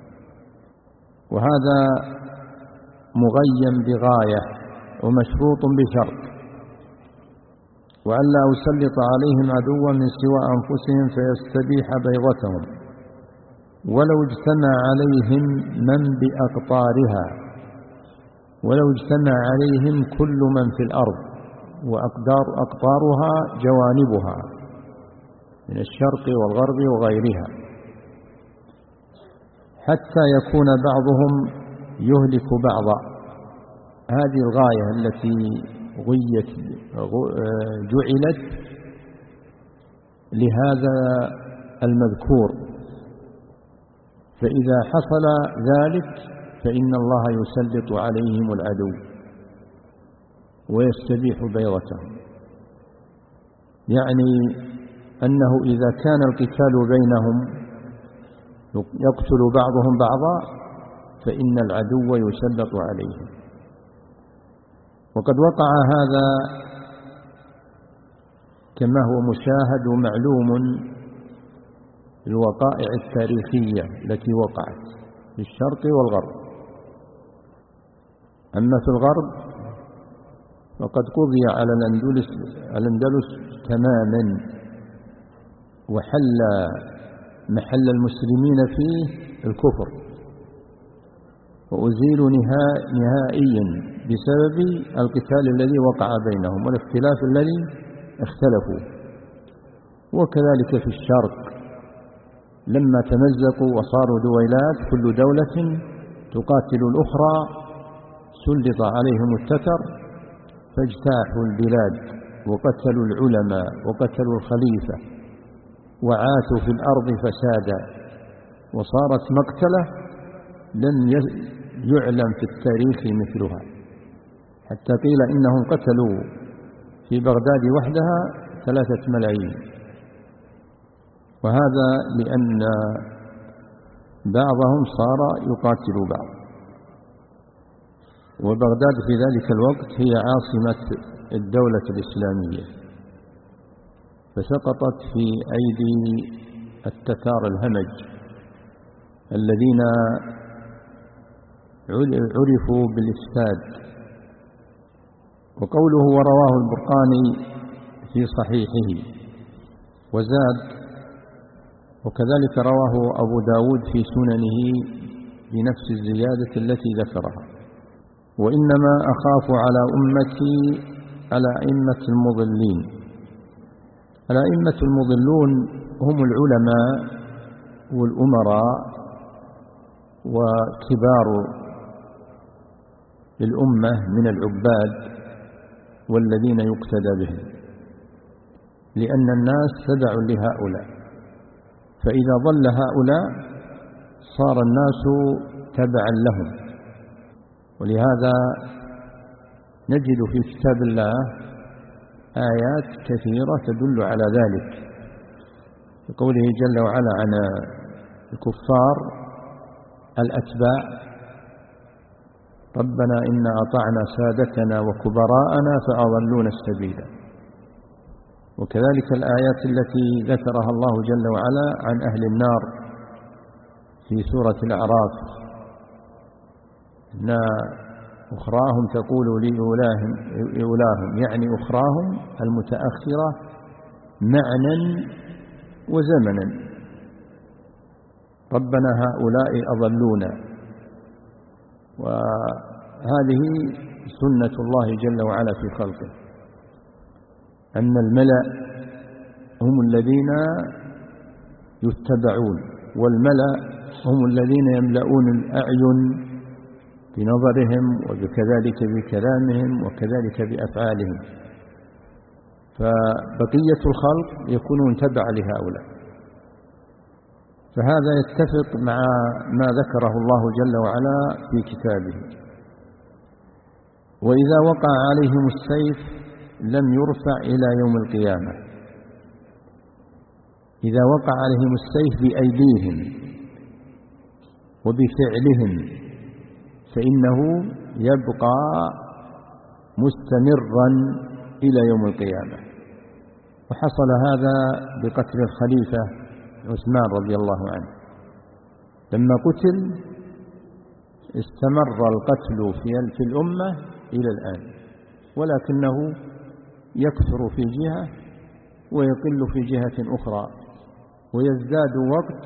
وهذا مغيم بغاية ومشروط بشرط: وألا أسلط عليهم عدوا من سوى أنفسهم فيستبيح بيضتهم ولو اجتمع عليهم من بأقطارها، ولو اجتمع عليهم كل من في الأرض، وأقدار أقطارها جوانبها من الشرق والغرب وغيرها، حتى يكون بعضهم يهلك بعضا. هذه الغاية التي غيت جعلت لهذا المذكور. فإذا حصل ذلك فإن الله يسلط عليهم العدو ويستبيح بيضتهم، يعني أنه إذا كان القتال بينهم يقتل بعضهم بعضا فإن العدو يسلط عليهم. وقد وقع هذا كما هو مشاهد ومعلوم الوقائع التاريخية التي وقعت في الشرق والغرب. أما في الغرب فقد قضي على الأندلس, الأندلس تماما، وحل محل المسلمين فيه الكفر، وأزيلوا نهائيا بسبب القتال الذي وقع بينهم والاختلاف الذي اختلفوا. وكذلك في الشرق لما تمزقوا وصاروا دويلات كل دولة تقاتل الأخرى سلط عليهم التتر فاجتاحوا البلاد وقتلوا العلماء وقتلوا الخليفة وعاثوا في الأرض فسادا، وصارت مقتلة لم يعلم في التاريخ مثلها، حتى قيل إنهم قتلوا في بغداد وحدها ثلاثة ملايين. وهذا لأن بعضهم صار يقاتل بعض. وبغداد في ذلك الوقت هي عاصمة الدولة الإسلامية، فسقطت في أيدي التتار الهمج الذين عرفوا بالإفساد. وقوله ورواه البرقاني في صحيحه وزاد وكذلك رواه أبو داود في سننه بنفس الزيادة التي ذكرها. وإنما أخاف على أمتي الأئمة المضلين. الأئمة المضلون هم العلماء والأمراء وكبار الأمة من العباد والذين يقتدى بهم، لأن الناس تبع لهؤلاء، فإذا ضل هؤلاء صار الناس تبعا لهم. ولهذا نجد في كتاب الله آيات كثيرة تدل على ذلك، بقوله جل وعلا عن الكفار الأتباع ربنا إنا أطعنا سادتنا وكبراءنا فأضلونا السبيل. وكذلك الآيات التي ذكرها الله جل وعلا عن أهل النار في سورة الأعراف إن أخراهم تقول لأولاهم أولاهم يعني أخراهم المتأخرة معنى وزمنا ربنا هؤلاء أضلونا. وهذه سنة الله جل وعلا في خلقه، أن الملأ هم الذين يتبعون، والملأ هم الذين يملؤون الأعين بنظرهم وكذلك بكلامهم وكذلك بأفعالهم، فبقية الخلق يكونون تبع لهؤلاء. فهذا يتفق مع ما ذكره الله جل وعلا في كتابه. وإذا وقع عليهم السيف لم يرفع إلى يوم القيامة. إذا وقع عليهم السيف بأيديهم وبفعلهم فإنه يبقى مستمرا إلى يوم القيامة. وحصل هذا بقتل الخليفة عثمان رضي الله عنه، لما قتل استمر القتل في الأمة إلى الآن، ولكنه يكثر في جهة ويقل في جهة أخرى، ويزداد وقت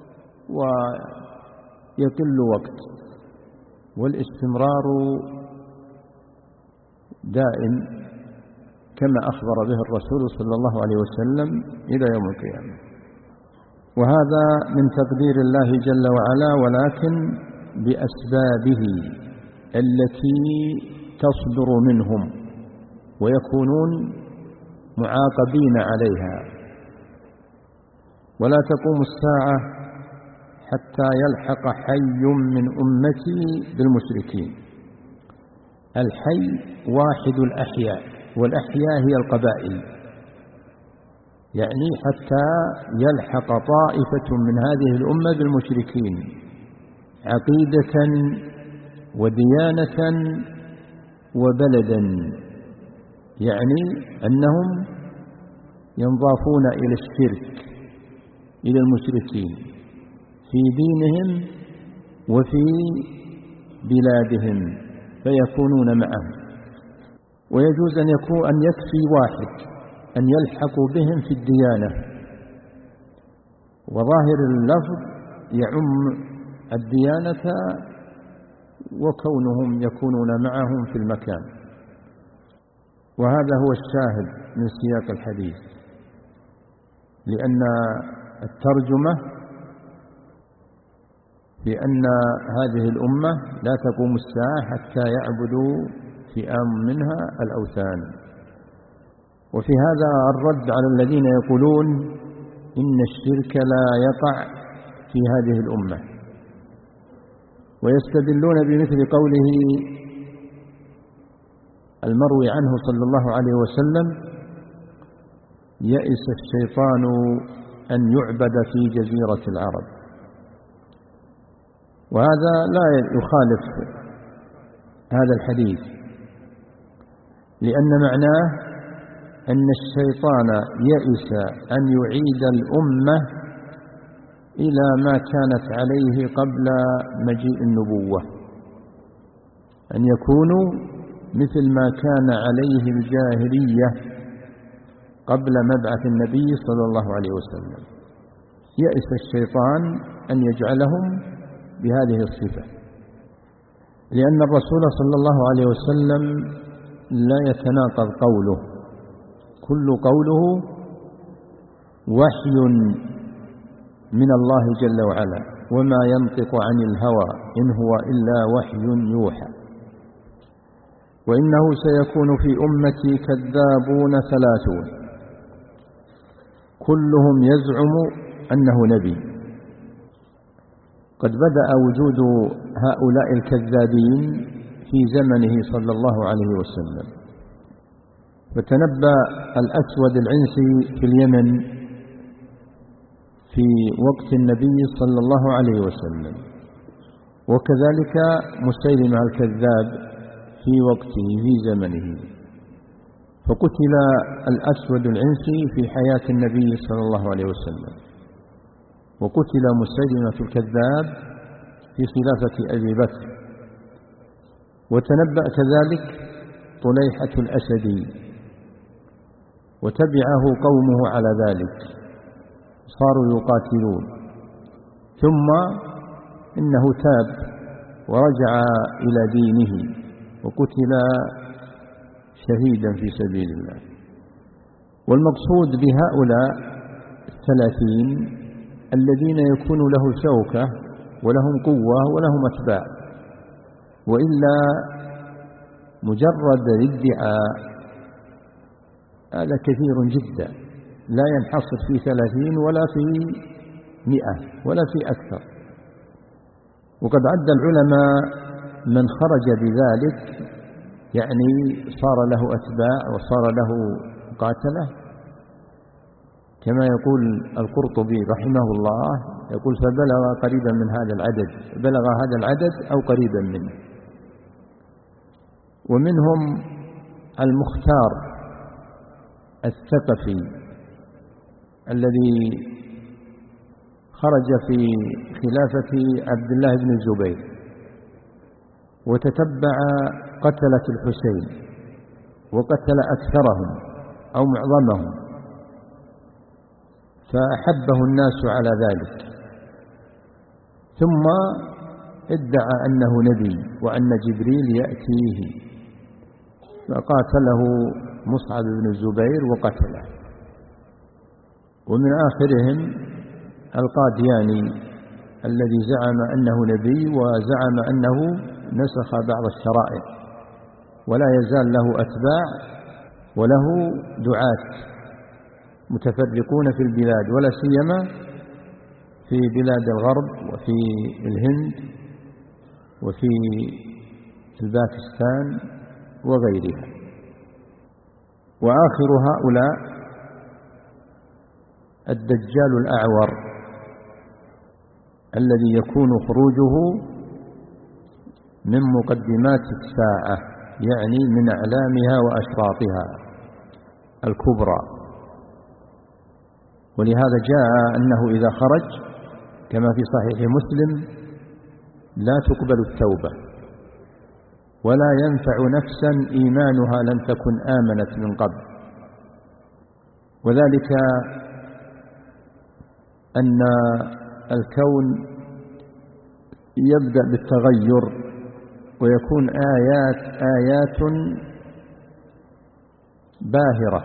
ويقل وقت، والاستمرار دائم كما أخبر به الرسول صلى الله عليه وسلم إلى يوم القيامة. وهذا من تقدير الله جل وعلا، ولكن بأسبابه التي تصدر منهم ويكونون معاقبين عليها. ولا تقوم الساعة حتى يلحق حي من أمتي بالمشركين. الحي واحد الأحياء، والأحياء هي القبائل، يعني حتى يلحق طائفة من هذه الأمة بالمشركين عقيدة وديانة وبلدا، يعني أنهم ينضافون إلى الشرك، إلى المشركين في دينهم وفي بلادهم فيكونون معهم. ويجوز أن يكون أن يكفي واحد أن يلحقوا بهم في الديانة، وظاهر اللفظ يعم الديانة وكونهم يكونون معهم في المكان. وهذا هو الشاهد من سياق الحديث، لأن الترجمة بأن هذه الأمة لا تقوم الساعة حتى يعبدوا فئام منها الأوثان. وفي هذا الرد على الذين يقولون إن الشرك لا يقع في هذه الأمة، ويستدلون بمثل قوله المروي عنه صلى الله عليه وسلم يئس الشيطان أن يعبد في جزيرة العرب. وهذا لا يخالف هذا الحديث، لأن معناه أن الشيطان يئس أن يعيد الأمة إلى ما كانت عليه قبل مجيء النبوة، أن يكونوا مثل ما كان عليه الجاهلية قبل مبعث النبي صلى الله عليه وسلم. يئس الشيطان أن يجعلهم بهذه الصفة، لأن الرسول صلى الله عليه وسلم لا يتناقض قوله، كل قوله وحي من الله جل وعلا، وما ينطق عن الهوى إن هو إلا وحي يوحى. وإنه سيكون في أمتي كذابون ثلاثون كلهم يزعم أنه نبي. قد بدأ وجود هؤلاء الكذابين في زمنه صلى الله عليه وسلم، فتنبأ الأسود العنسي في اليمن في وقت النبي صلى الله عليه وسلم، وكذلك مسيلمة الكذاب في وقته في زمنه، فقتل الأسود العنسي في حياة النبي صلى الله عليه وسلم، وقتل مسيلمة الكذاب في خلافة أبي بكر. وتنبأ كذلك طليحة الأسدي، وتبعه قومه على ذلك، صاروا يقاتلون، ثم إنه تاب ورجع إلى دينه وقتل شهيدا في سبيل الله. والمقصود بهؤلاء الثلاثين الذين يكون له شوكة ولهم قوة ولهم أتباع، وإلا مجرد الادعاء هذا كثير جدا، لا ينحصر في ثلاثين ولا في مئة ولا في أكثر. وقد عد العلماء من خرج بذلك، يعني صار له أتباع وصار له قاتلة، كما يقول القرطبي رحمه الله، يقول فبلغ قريبا من هذا العدد، بلغ هذا العدد أو قريبا منه. ومنهم المختار الثقفي الذي خرج في خلافة عبد الله بن الزبير وتتبع قتلة الحسين وقتل أكثرهم أو معظمهم، فأحبه الناس على ذلك، ثم ادعى أنه نبي وأن جبريل يأتيه، فقاتله مصعب بن الزبير وقتله. ومن آخرهم القادياني الذي زعم أنه نبي وزعم أنه نسخ بعض الشرائع، ولا يزال له أتباع وله دعاة متفرقون في البلاد، ولا سيما في بلاد الغرب وفي الهند وفي الباكستان وغيرها. وآخر هؤلاء الدجال الأعور الذي يكون خروجه من مقدمات الساعة، يعني من أعلامها وأشراطها الكبرى. ولهذا جاء أنه إذا خرج كما في صحيح مسلم لا تقبل التوبة ولا ينفع نفسا إيمانها لم تكن آمنت من قبل، وذلك أن الكون يبدأ بالتغير ويكون آيات آيات باهرة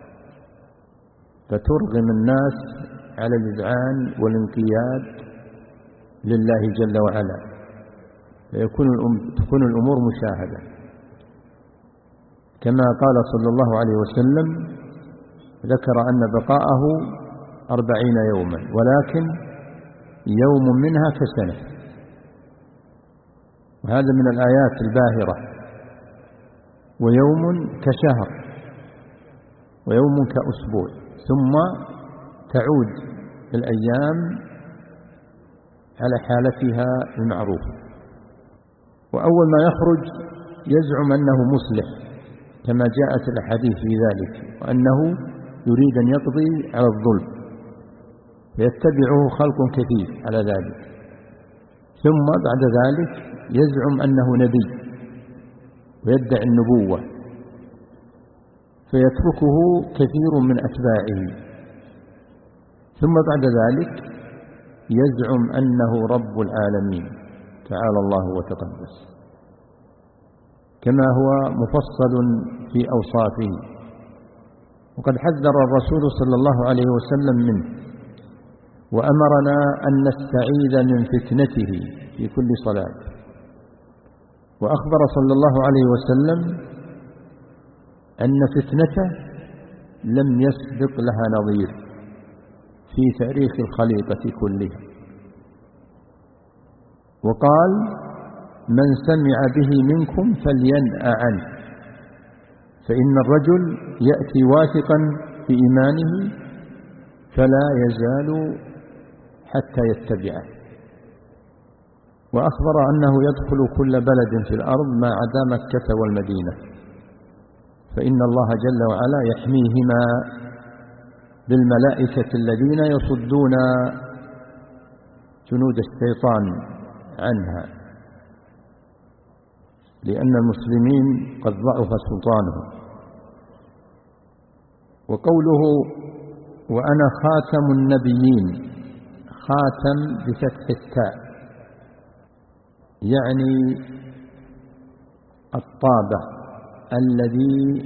فترغم الناس على الإذعان والانقياد لله جل وعلا، فيكون تكون الأمور مشاهدة، كما قال صلى الله عليه وسلم، ذكر أن بقاءه أربعين يوما، ولكن يوم منها كسنة، وهذا من الآيات الباهرة. ويوم كشهر ويوم كأسبوع، ثم تعود الأيام على حالتها المعروفة. وأول ما يخرج يزعم أنه مصلح كما جاءت الأحاديث في ذلك، وأنه يريد أن يقضي على الظلم فيتبعه خلق كثير على ذلك، ثم بعد ذلك يزعم أنه نبي ويدعي النبوة فيتركه كثير من أتباعه، ثم بعد ذلك يزعم أنه رب العالمين تعالى الله وتقدس كما هو مفصل في أوصافه. وقد حذر الرسول صلى الله عليه وسلم منه وأمرنا أن نستعيذ من فتنته في كل صلاة، وأخبر صلى الله عليه وسلم أن فتنته لم يسبق لها نظير في تاريخ الخليقة كلها، وقال من سمع به منكم فلينأ عنه، فإن الرجل يأتي واثقا في إيمانه فلا يزال حتى يتبعه. وأخبر أنه يدخل كل بلد في الأرض ما عدا مكة والمدينة، فإن الله جل وعلا يحميهما بالملائكة الذين يصدون جنود الشيطان عنها، لأن المسلمين قد ضعف سلطانهم. وقوله وأنا خاتم النبيين، خاتم بفتح التاء يعني الطابع الذي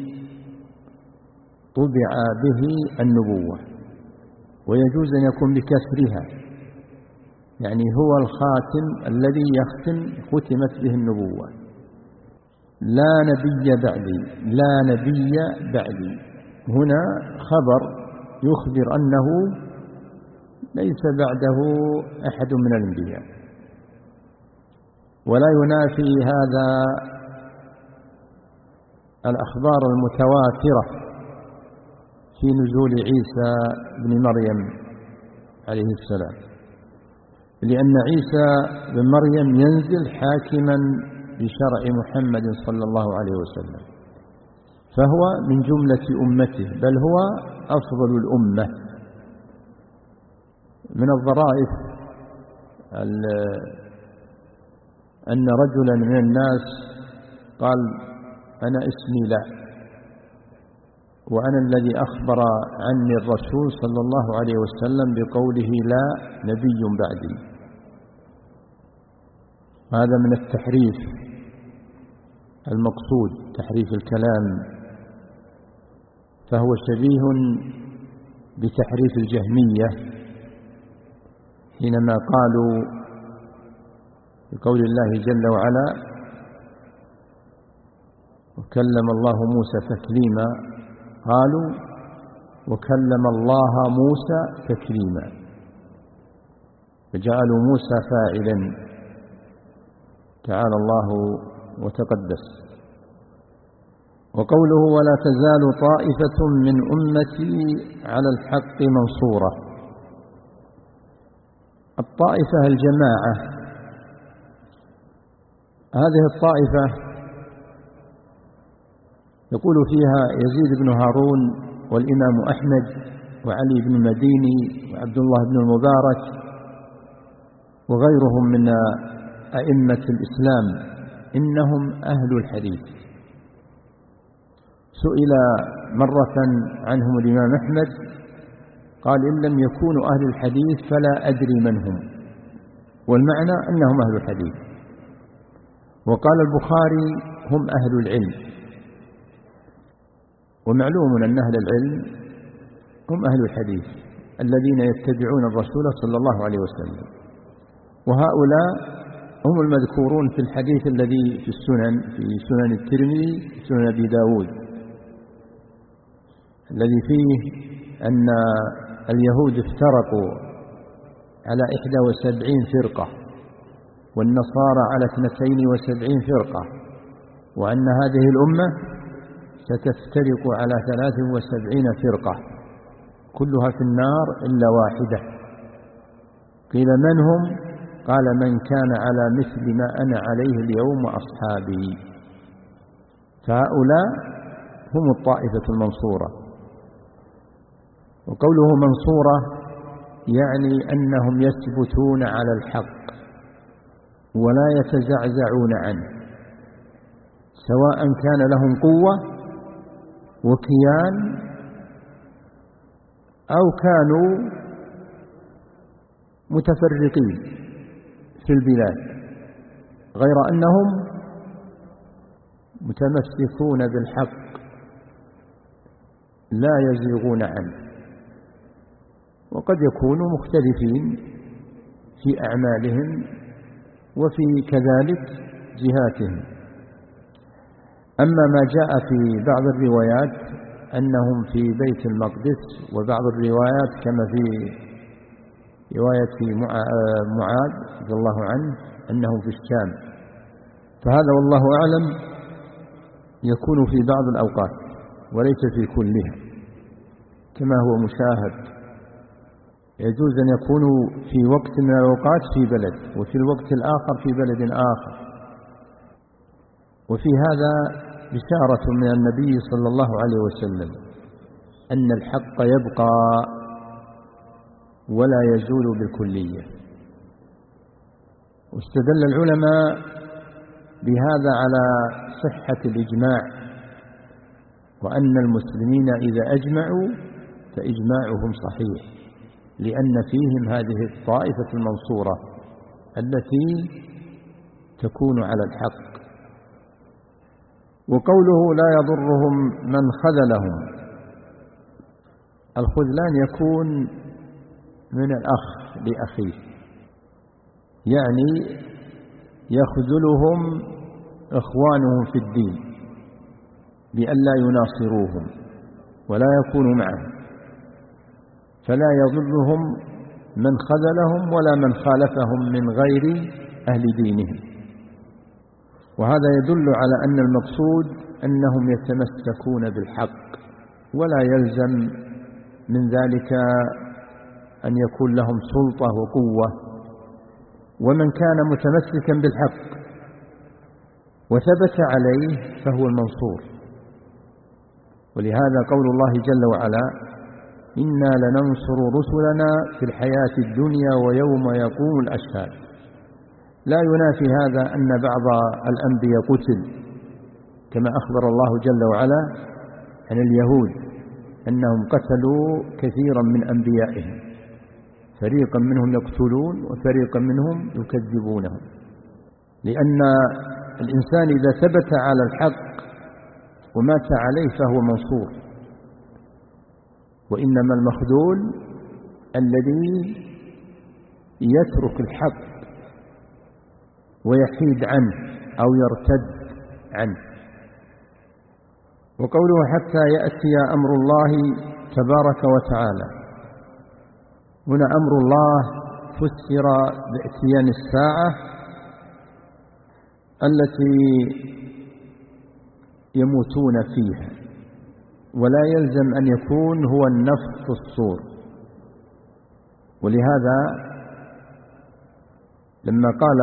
طبع به النبوة، ويجوز أن يكون بكسرها، يعني هو الخاتم الذي يختم ختمت به النبوة. لا نبي بعدي، لا نبي بعدي، هنا خبر يخبر أنه ليس بعده أحد من الأنبياء، ولا ينافي هذا الأخبار المتواترة في نزول عيسى بن مريم عليه السلام، لأن عيسى بن مريم ينزل حاكما بشرع محمد صلى الله عليه وسلم، فهو من جملة أمته، بل هو أفضل الأمة. من الظرائف أن رجلا من الناس قال أنا اسمي لا، وأنا الذي أخبر عني الرسول صلى الله عليه وسلم بقوله لا نبي بعدي. هذا من التحريف المقصود، تحريف الكلام، فهو شبيه بتحريف الجهمية حينما قالوا بقول الله جل وعلا وكلم الله موسى تكليما، قالوا وكلم الله موسى تكليما، فجعلوا موسى فاعلا تعالى الله وتقدس. وقوله ولا تزال طائفة من أمتي على الحق منصورة، الطائفة الجماعة، هذه الطائفة يقول فيها يزيد بن هارون والإمام أحمد وعلي بن المديني وعبد الله بن المبارك وغيرهم من أئمة الإسلام إنهم أهل الحديث. سئل مرة عنهم الإمام أحمد قال إن لم يكونوا أهل الحديث فلا أدري من هم، والمعنى أنهم أهل الحديث. وقال البخاري هم أهل العلم، ومعلوم أن أهل العلم هم أهل الحديث الذين يتبعون الرسول صلى الله عليه وسلم، وهؤلاء هم المذكورون في الحديث الذي في السنن، في سنن الترمذي في سنن أبي داود، الذي فيه أن اليهود افترقوا على إحدى وسبعين فرقة والنصارى على اثنتين وسبعين فرقة، وأن هذه الأمة ستفترق على ثلاث وسبعين فرقة كلها في النار إلا واحدة. قيل من هم؟ قال من كان على مثل ما أنا عليه اليوم وأصحابي. فهؤلاء هم الطائفة المنصورة. وقوله منصورة يعني أنهم يثبتون على الحق ولا يتزعزعون عنه، سواء كان لهم قوة وكيان أو كانوا متفرقين في البلاد، غير أنهم متمسكون بالحق لا يزيغون عنه. وقد يكونوا مختلفين في أعمالهم وفي كذلك جهاتهم. أما ما جاء في بعض الروايات أنهم في بيت المقدس، وبعض الروايات كما في رواية معاذ رضي الله عنه أنهم في الشام، فهذا والله أعلم يكون في بعض الأوقات وليس في كلها كما هو مشاهد. يجوز أن يكونوا في وقت من الأوقات في بلد وفي الوقت الآخر في بلد آخر. وفي هذا بشارة من النبي صلى الله عليه وسلم أن الحق يبقى ولا يزول بالكلية. واستدل العلماء بهذا على صحة الإجماع، وأن المسلمين إذا أجمعوا فإجماعهم صحيح، لأن فيهم هذه الطائفة المنصورة التي تكون على الحق. وقوله لا يضرهم من خذلهم، الخذلان يكون من الأخ لأخيه، يعني يخذلهم إخوانهم في الدين بأن لا يناصروهم ولا يكونوا معهم، فلا يضرهم من خذلهم ولا من خالفهم من غير أهل دينهم. وهذا يدل على أن المقصود أنهم يتمسكون بالحق، ولا يلزم من ذلك أن يكون لهم سلطة وقوة. ومن كان متمسكا بالحق وثبت عليه فهو المنصور. ولهذا قول الله جل وعلا: إنا لننصر رسلنا في الحياة الدنيا ويوم يقوم الأشهاد. لا ينافي هذا أن بعض الأنبياء قتل، كما أخبر الله جل وعلا عن اليهود أنهم قتلوا كثيرا من أنبيائهم، فريقا منهم يقتلون وفريقا منهم يكذبونهم. لأن الإنسان إذا ثبت على الحق ومات عليه فهو منصور. وإنما المخذول الذي يترك الحق ويحيد عنه أو يرتد عنه. وقوله حتى يأتي أمر الله تبارك وتعالى، هنا أمر الله فسر بإتيان الساعة التي يموتون فيها، ولا يلزم أن يكون هو النفخ في الصور. ولهذا لما قال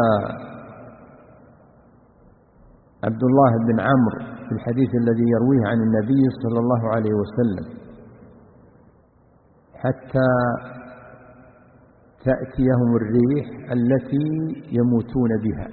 عبد الله بن عمرو في الحديث الذي يرويه عن النبي صلى الله عليه وسلم: حتى تأتيهم الريح التي يموتون بها،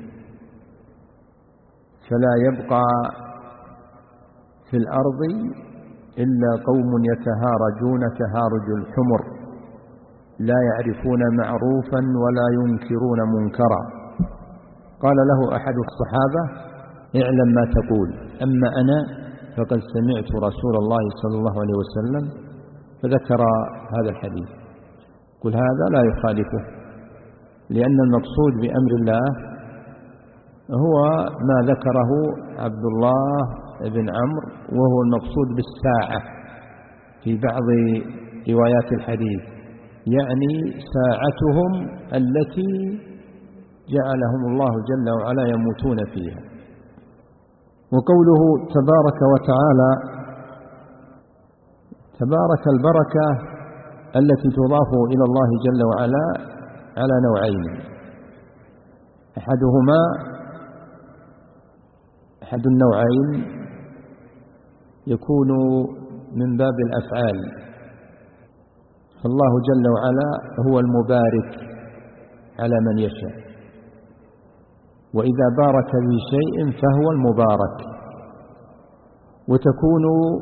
فلا يبقى في الأرض إلا قوم يتهارجون تهارج الحمر، لا يعرفون معروفا ولا ينكرون منكرا. قال له أحد الصحابة: اعلم ما تقول، أما أنا فقد سمعت رسول الله صلى الله عليه وسلم. فذكر هذا الحديث. قل هذا لا يخالفه، لأن المقصود بأمر الله هو ما ذكره عبد الله بن عمرو، وهو المقصود بالساعة في بعض روايات الحديث، يعني ساعتهم التي جعلهم الله جل وعلا يموتون فيها. وقوله تبارك وتعالى، تبارك البركة التي تضاف إلى الله جل وعلا على نوعين: أحدهما أحد النوعين يكون من باب الأفعال، فالله جل وعلا هو المبارك على من يشاء، وإذا بارك في شيء فهو المبارك. وتكون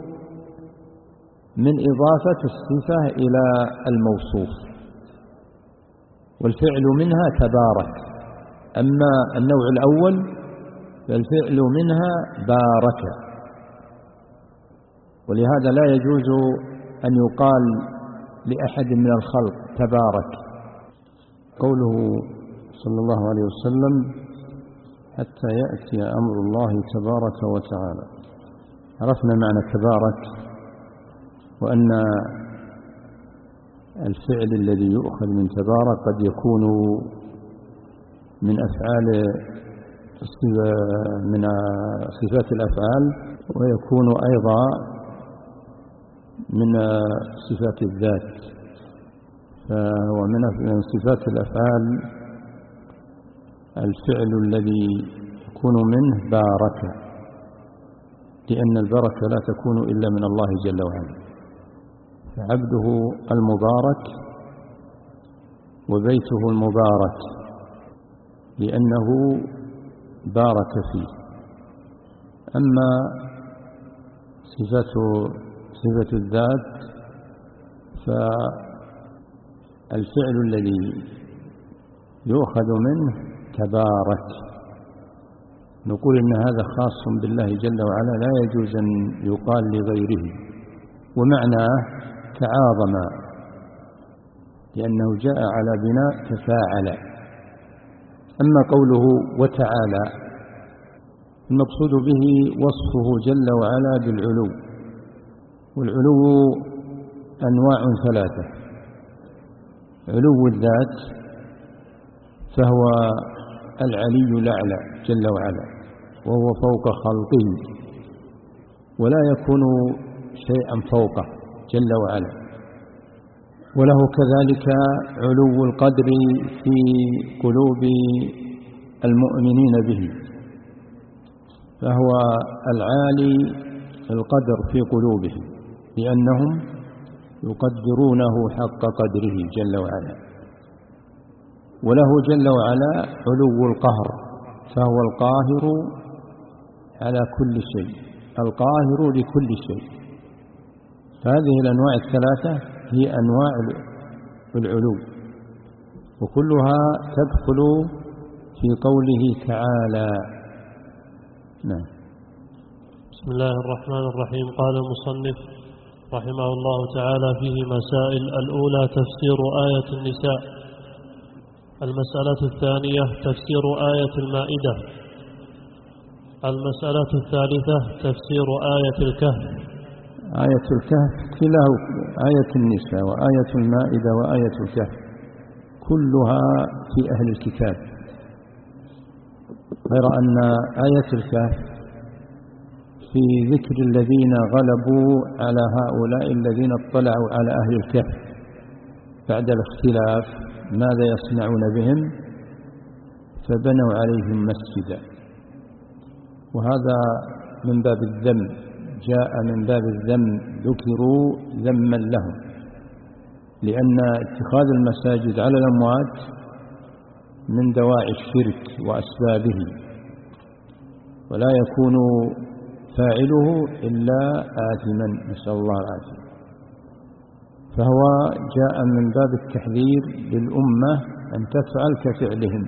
من إضافة الصفة إلى الموصوف، والفعل منها تبارك. أما النوع الأول فالفعل منها بارك، ولهذا لا يجوز أن يقال لأحد من الخلق تبارك. قوله صلى الله عليه وسلم حتى يأتي أمر الله تبارك وتعالى. عرفنا معنى تبارك، وأن الفعل الذي يؤخذ من تبارك قد يكون من أفعال من صفات الأفعال، ويكون أيضا من صفات الذات، فهو من صفات الأفعال الفعل الذي يكون منه بارك، لأن البركة لا تكون إلا من الله جل وعلا. فعبده المبارك وبيته المبارك لأنه بارك فيه. أما صفة صفة الذات فالفعل الذي يؤخذ منه تبارك، نقول إن هذا خاص بالله جل وعلا، لا يجوز أن يقال لغيره. ومعناه تعاظم، لأنه جاء على بناء تفاعل. أما قوله وتعالى المقصود به وصفه جل وعلا بالعلو، والعلو أنواع ثلاثة: علو الذات فهو العلي الأعلى جل وعلا، وهو فوق خلقه ولا يكون شيئا فوقه جل وعلا. وله كذلك علو القدر في قلوب المؤمنين به، فهو العالي القدر في قلوبهم لأنهم يقدرونه حق قدره جل وعلا. وله جل وعلا علو القهر، فهو القاهر على كل شيء، القاهر لكل شيء. فهذه الأنواع الثلاثة هي أنواع العلو، وكلها تدخل في قوله تعالى. نعم. بسم الله الرحمن الرحيم. قال المصنف رحمه الله تعالى فيه مسائل: الأولى تفسير آية النساء. المسألة الثانية تفسير آية المائدة. المسألة الثالثة تفسير آية الكهف. آية الكهف كلها، آية النساء وآية المائدة وآية الكهف كلها في أهل الكتاب، غير أن آية الكهف في ذكر الذين غلبوا على هؤلاء الذين اطلعوا على أهل الكهف بعد الاختلاف ماذا يصنعون بهم، فبنوا عليهم مسجدا. وهذا من باب الذم، جاء من باب الذم، ذكروا ذما لهم، لأن اتخاذ المساجد على الأموات من دواعي الشرك وأسبابه، ولا يكون فاعله إلا آثما، نسأل الله العافية. فهو جاء من باب التحذير للأمة أن تفعل كفعلهم.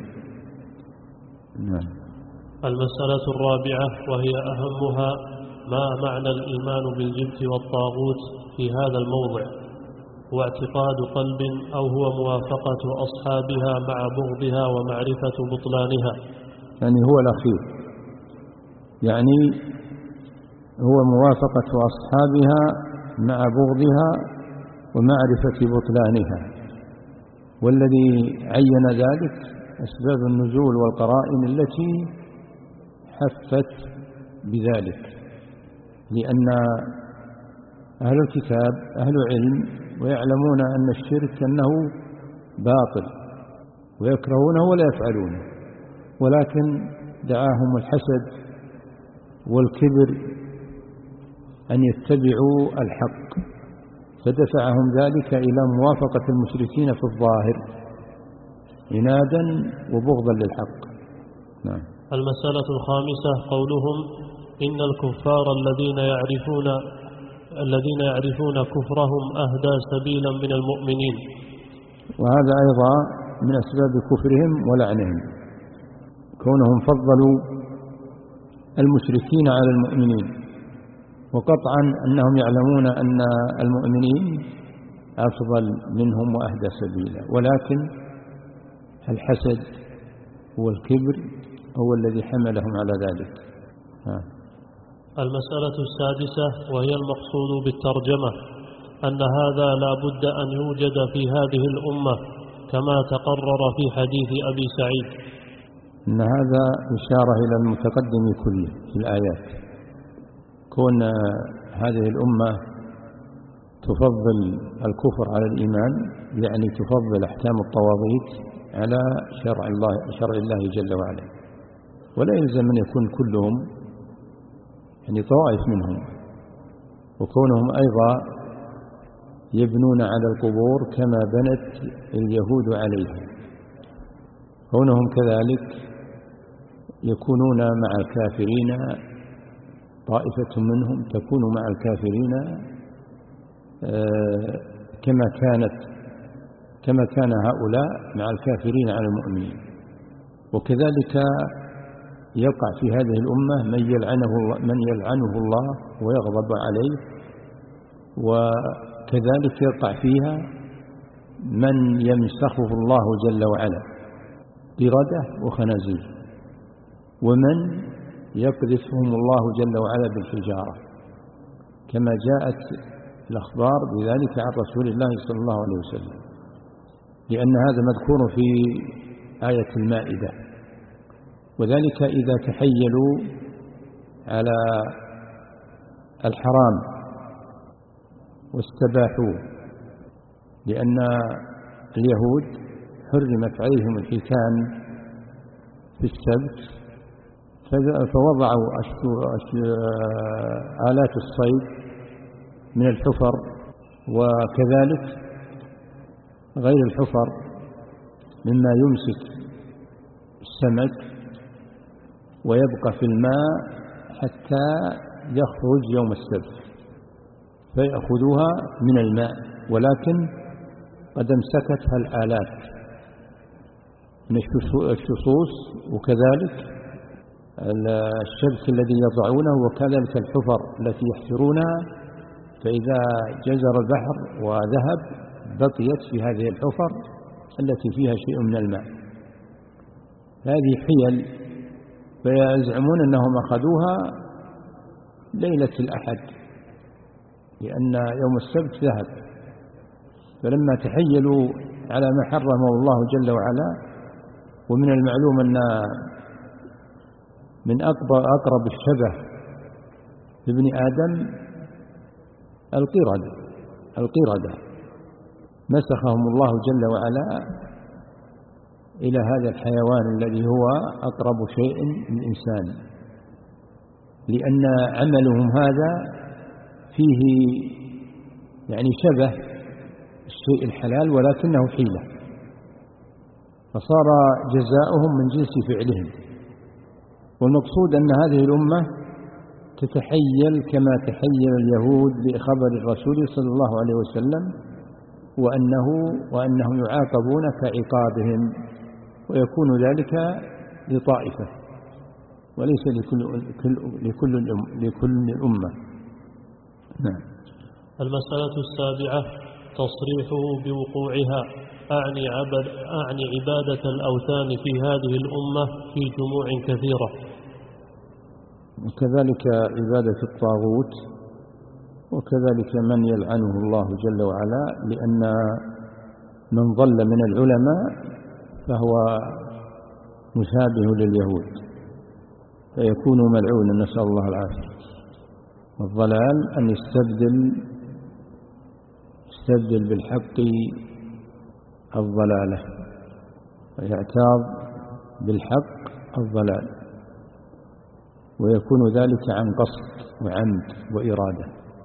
نعم. المسألة الرابعة وهي أهمها: ما معنى الإيمان بالجبت والطاغوت في هذا الموضع؟ هو اعتقاد قلب أو هو موافقة أصحابها مع بغضها ومعرفة بطلانها؟ يعني هو الأخير، يعني هو موافقة أصحابها مع بغضها ومعرفة بطلانها. والذي عين ذلك أسباب النزول والقرائن التي حفت بذلك، لأن أهل الكتاب أهل علم ويعلمون أن الشرك أنه باطل ويكرهونه ولا يفعلونه، ولكن دعاهم الحسد والكبر أن يتبعوا الحق، فدفعهم ذلك إلى موافقة المشركين في الظاهر عنادا وبغضا للحق. نعم. المسألة الخامسة قولهم إن الكفار الذين يعرفون الذين يعرفون كفرهم أهدى سبيلا من المؤمنين، وهذا أيضا من أسباب كفرهم ولعنهم، كونهم فضلوا المشركين على المؤمنين، وقطعا أنهم يعلمون أن المؤمنين أفضل منهم وأهدى سبيلا، ولكن الحسد والكبر هو الذي حملهم على ذلك. ها. المسألة السادسة وهي المقصود بالترجمة أن هذا لا بد أن يوجد في هذه الأمة كما تقرر في حديث أبي سعيد. إن هذا إشارة إلى المتقدم كله في الآيات، كون هذه الأمة تفضل الكفر على الإيمان، يعني تفضل أحكام الطواغيت على شرع الله شرع الله جل وعلا، ولا يلزم أن يكون كلهم، يعني طوائف منهم، وكونهم أيضا يبنون على القبور كما بنت اليهود عليها، كونهم كذلك يكونون مع الكافرين، طائفة منهم تكون مع الكافرين كما كانت كما كان هؤلاء مع الكافرين على المؤمنين. وكذلك يقع في هذه الأمة من يلعنه من يلعنه الله ويغضب عليه، وكذلك يقع فيها من يمسخه الله جل وعلا قردة وخنازير، ومن يقذفهم الله جل وعلا بالحجارة، كما جاءت الأخبار بذلك عن رسول الله صلى الله عليه وسلم، لأن هذا مذكور في آية المائدة. وذلك إذا تحيلوا على الحرام واستباحوه، لأن اليهود حرمت عليهم الحيتان في السبت، فوضعوا آلات الصيد من الحفر، وكذلك غير الحفر مما يمسك السمك ويبقى في الماء حتى يخرج يوم السبت، فيأخذوها من الماء، ولكن قد امسكتها الآلات من الشصوص، وكذلك الشبك الذي يضعونه، وكذلك الحفر التي يحفرونها، فإذا جزر البحر وذهب بقيت في هذه الحفر التي فيها شيء من الماء. هذه حيل، فيزعمون أنهم أخذوها ليلة الأحد لأن يوم السبت ذهب، فلما تحيلوا على ما حرمه الله جل وعلا، ومن المعلوم أن من أقرب الشبه لابن آدم القردة القردة مسخهم الله جل وعلا إلى هذا الحيوان الذي هو أقرب شيء للإنسان، لأن عملهم هذا فيه يعني شبه الشيء الحلال ولكنه حيلة، فصار جزاؤهم من جنس فعلهم. والمقصود أن هذه الأمة تتحيل كما تحيل اليهود لخبر الرسول صلى الله عليه وسلم، وأنه وأنهم يعاقبون كعقابهم، ويكون ذلك لطائفة وليس لكل لكل لكل أمة. نعم. المسألة السابعة تصريحه بوقوعها، أعني, عبد أعني عبادة الأوثان في هذه الأمة في جموع كثيرة، وكذلك عبادة الطاغوت، وكذلك من يلعنه الله جل وعلا، لأن من ضل من العلماء فهو مشابه لليهود فيكون ملعونا، نسأل الله العافية. والضلال أن يستبدل يستبدل بالحق الضلالة، ويعتاض بالحق الضلال. ويكون ذلك عن قصد وعمد وإرادة،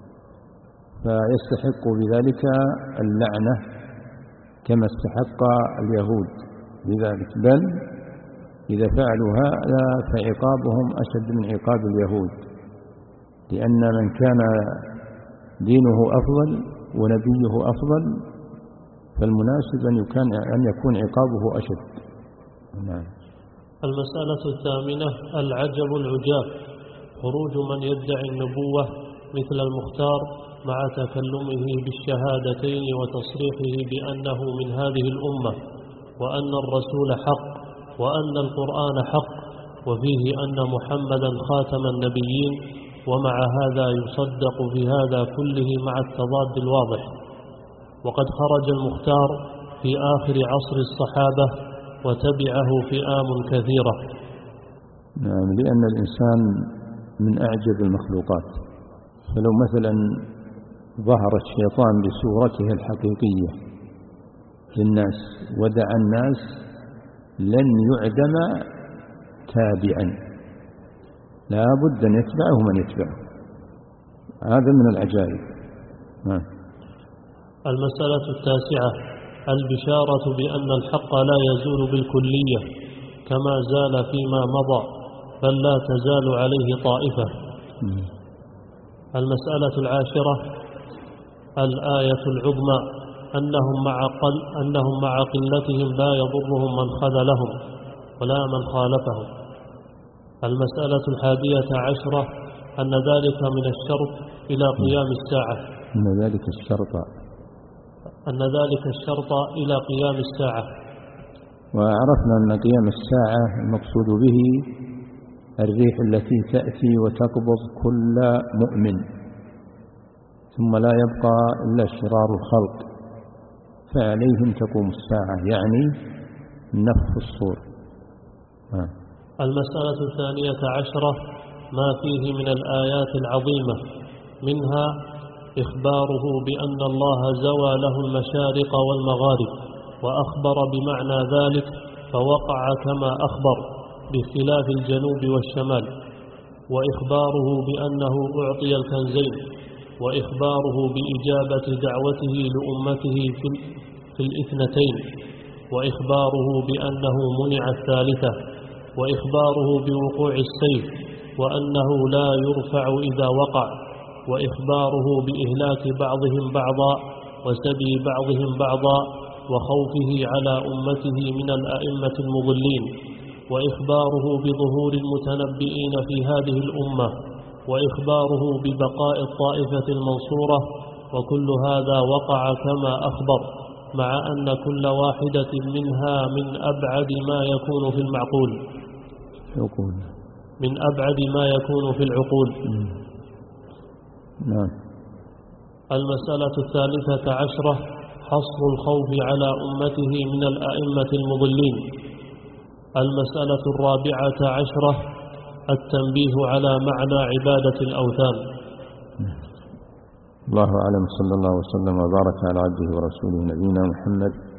فيستحق بذلك اللعنة كما استحق اليهود بذلك، بل إذا فعلوا هذا فعقابهم أشد من عقاب اليهود، لأن من كان دينه أفضل ونبيه أفضل فالمناسب أن يكون عقابه أشد. نعم. المسألة الثامنة العجب العجاب، خروج من يدعي النبوة مثل المختار مع تكلمه بالشهادتين وتصريحه بأنه من هذه الأمة، وأن الرسول حق، وأن القرآن حق، وفيه أن محمدا خاتم النبيين، ومع هذا يصدق في هذا كله مع التضاد الواضح. وقد خرج المختار في آخر عصر الصحابة وتبعه فئام كثيرة. نعم، لأن الإنسان من أعجب المخلوقات، فلو مثلا ظهر الشيطان بصورته الحقيقية للناس ودعا الناس لن يعدم تابعا، لا بد أن يتبعه من يتبعه، هذا من العجائب. نعم. المسألة التاسعة البشارة بأن الحق لا يزول بالكلية كما زال فيما مضى، بل لا تزال عليه طائفة. المسألة العاشرة الآية العظمى أنهم مع, قل أنهم مع قلتهم لا يضرهم من خذلهم ولا من خالفهم. المسألة الحادية عشرة أن ذلك من الشرط إلى قيام الساعة أن ذلك الشرط أن ذلك الشرط إلى قيام الساعة. وعرفنا أن قيام الساعة المقصود به الريح التي تأتي وتقبض كل مؤمن ثم لا يبقى إلا شرار الخلق، فعليهم تقوم الساعة، يعني نفخ الصور. آه. المسألة الثانية عشرة ما فيه من الآيات العظيمة، منها إخباره بأن الله زوى له المشارق والمغارب، وأخبر بمعنى ذلك فوقع كما أخبر باختلاف الجنوب والشمال، وإخباره بأنه أعطي الكنزين، وإخباره بإجابة دعوته لأمته في الإثنتين، وإخباره بأنه منع الثالثة، وإخباره بوقوع السيف وأنه لا يرفع إذا وقع، وإخباره بإهلاك بعضهم بعضا وسبي بعضهم بعضا، وخوفه على أمته من الأئمة المضلين، وإخباره بظهور المتنبئين في هذه الأمة، وإخباره ببقاء الطائفة المنصورة، وكل هذا وقع كما أخبر، مع أن كل واحدة منها من أبعد ما يكون في المعقول من أبعد ما يكون في العقول. نعم. المسألة الثالثة عشرة حصر الخوف على أمته من الأئمة المضلين. المسألة الرابعة عشرة التنبيه على معنى عبادة الأوثان. الله أعلم، صلى الله وسلم وبارك على عبده ورسوله نبينا محمد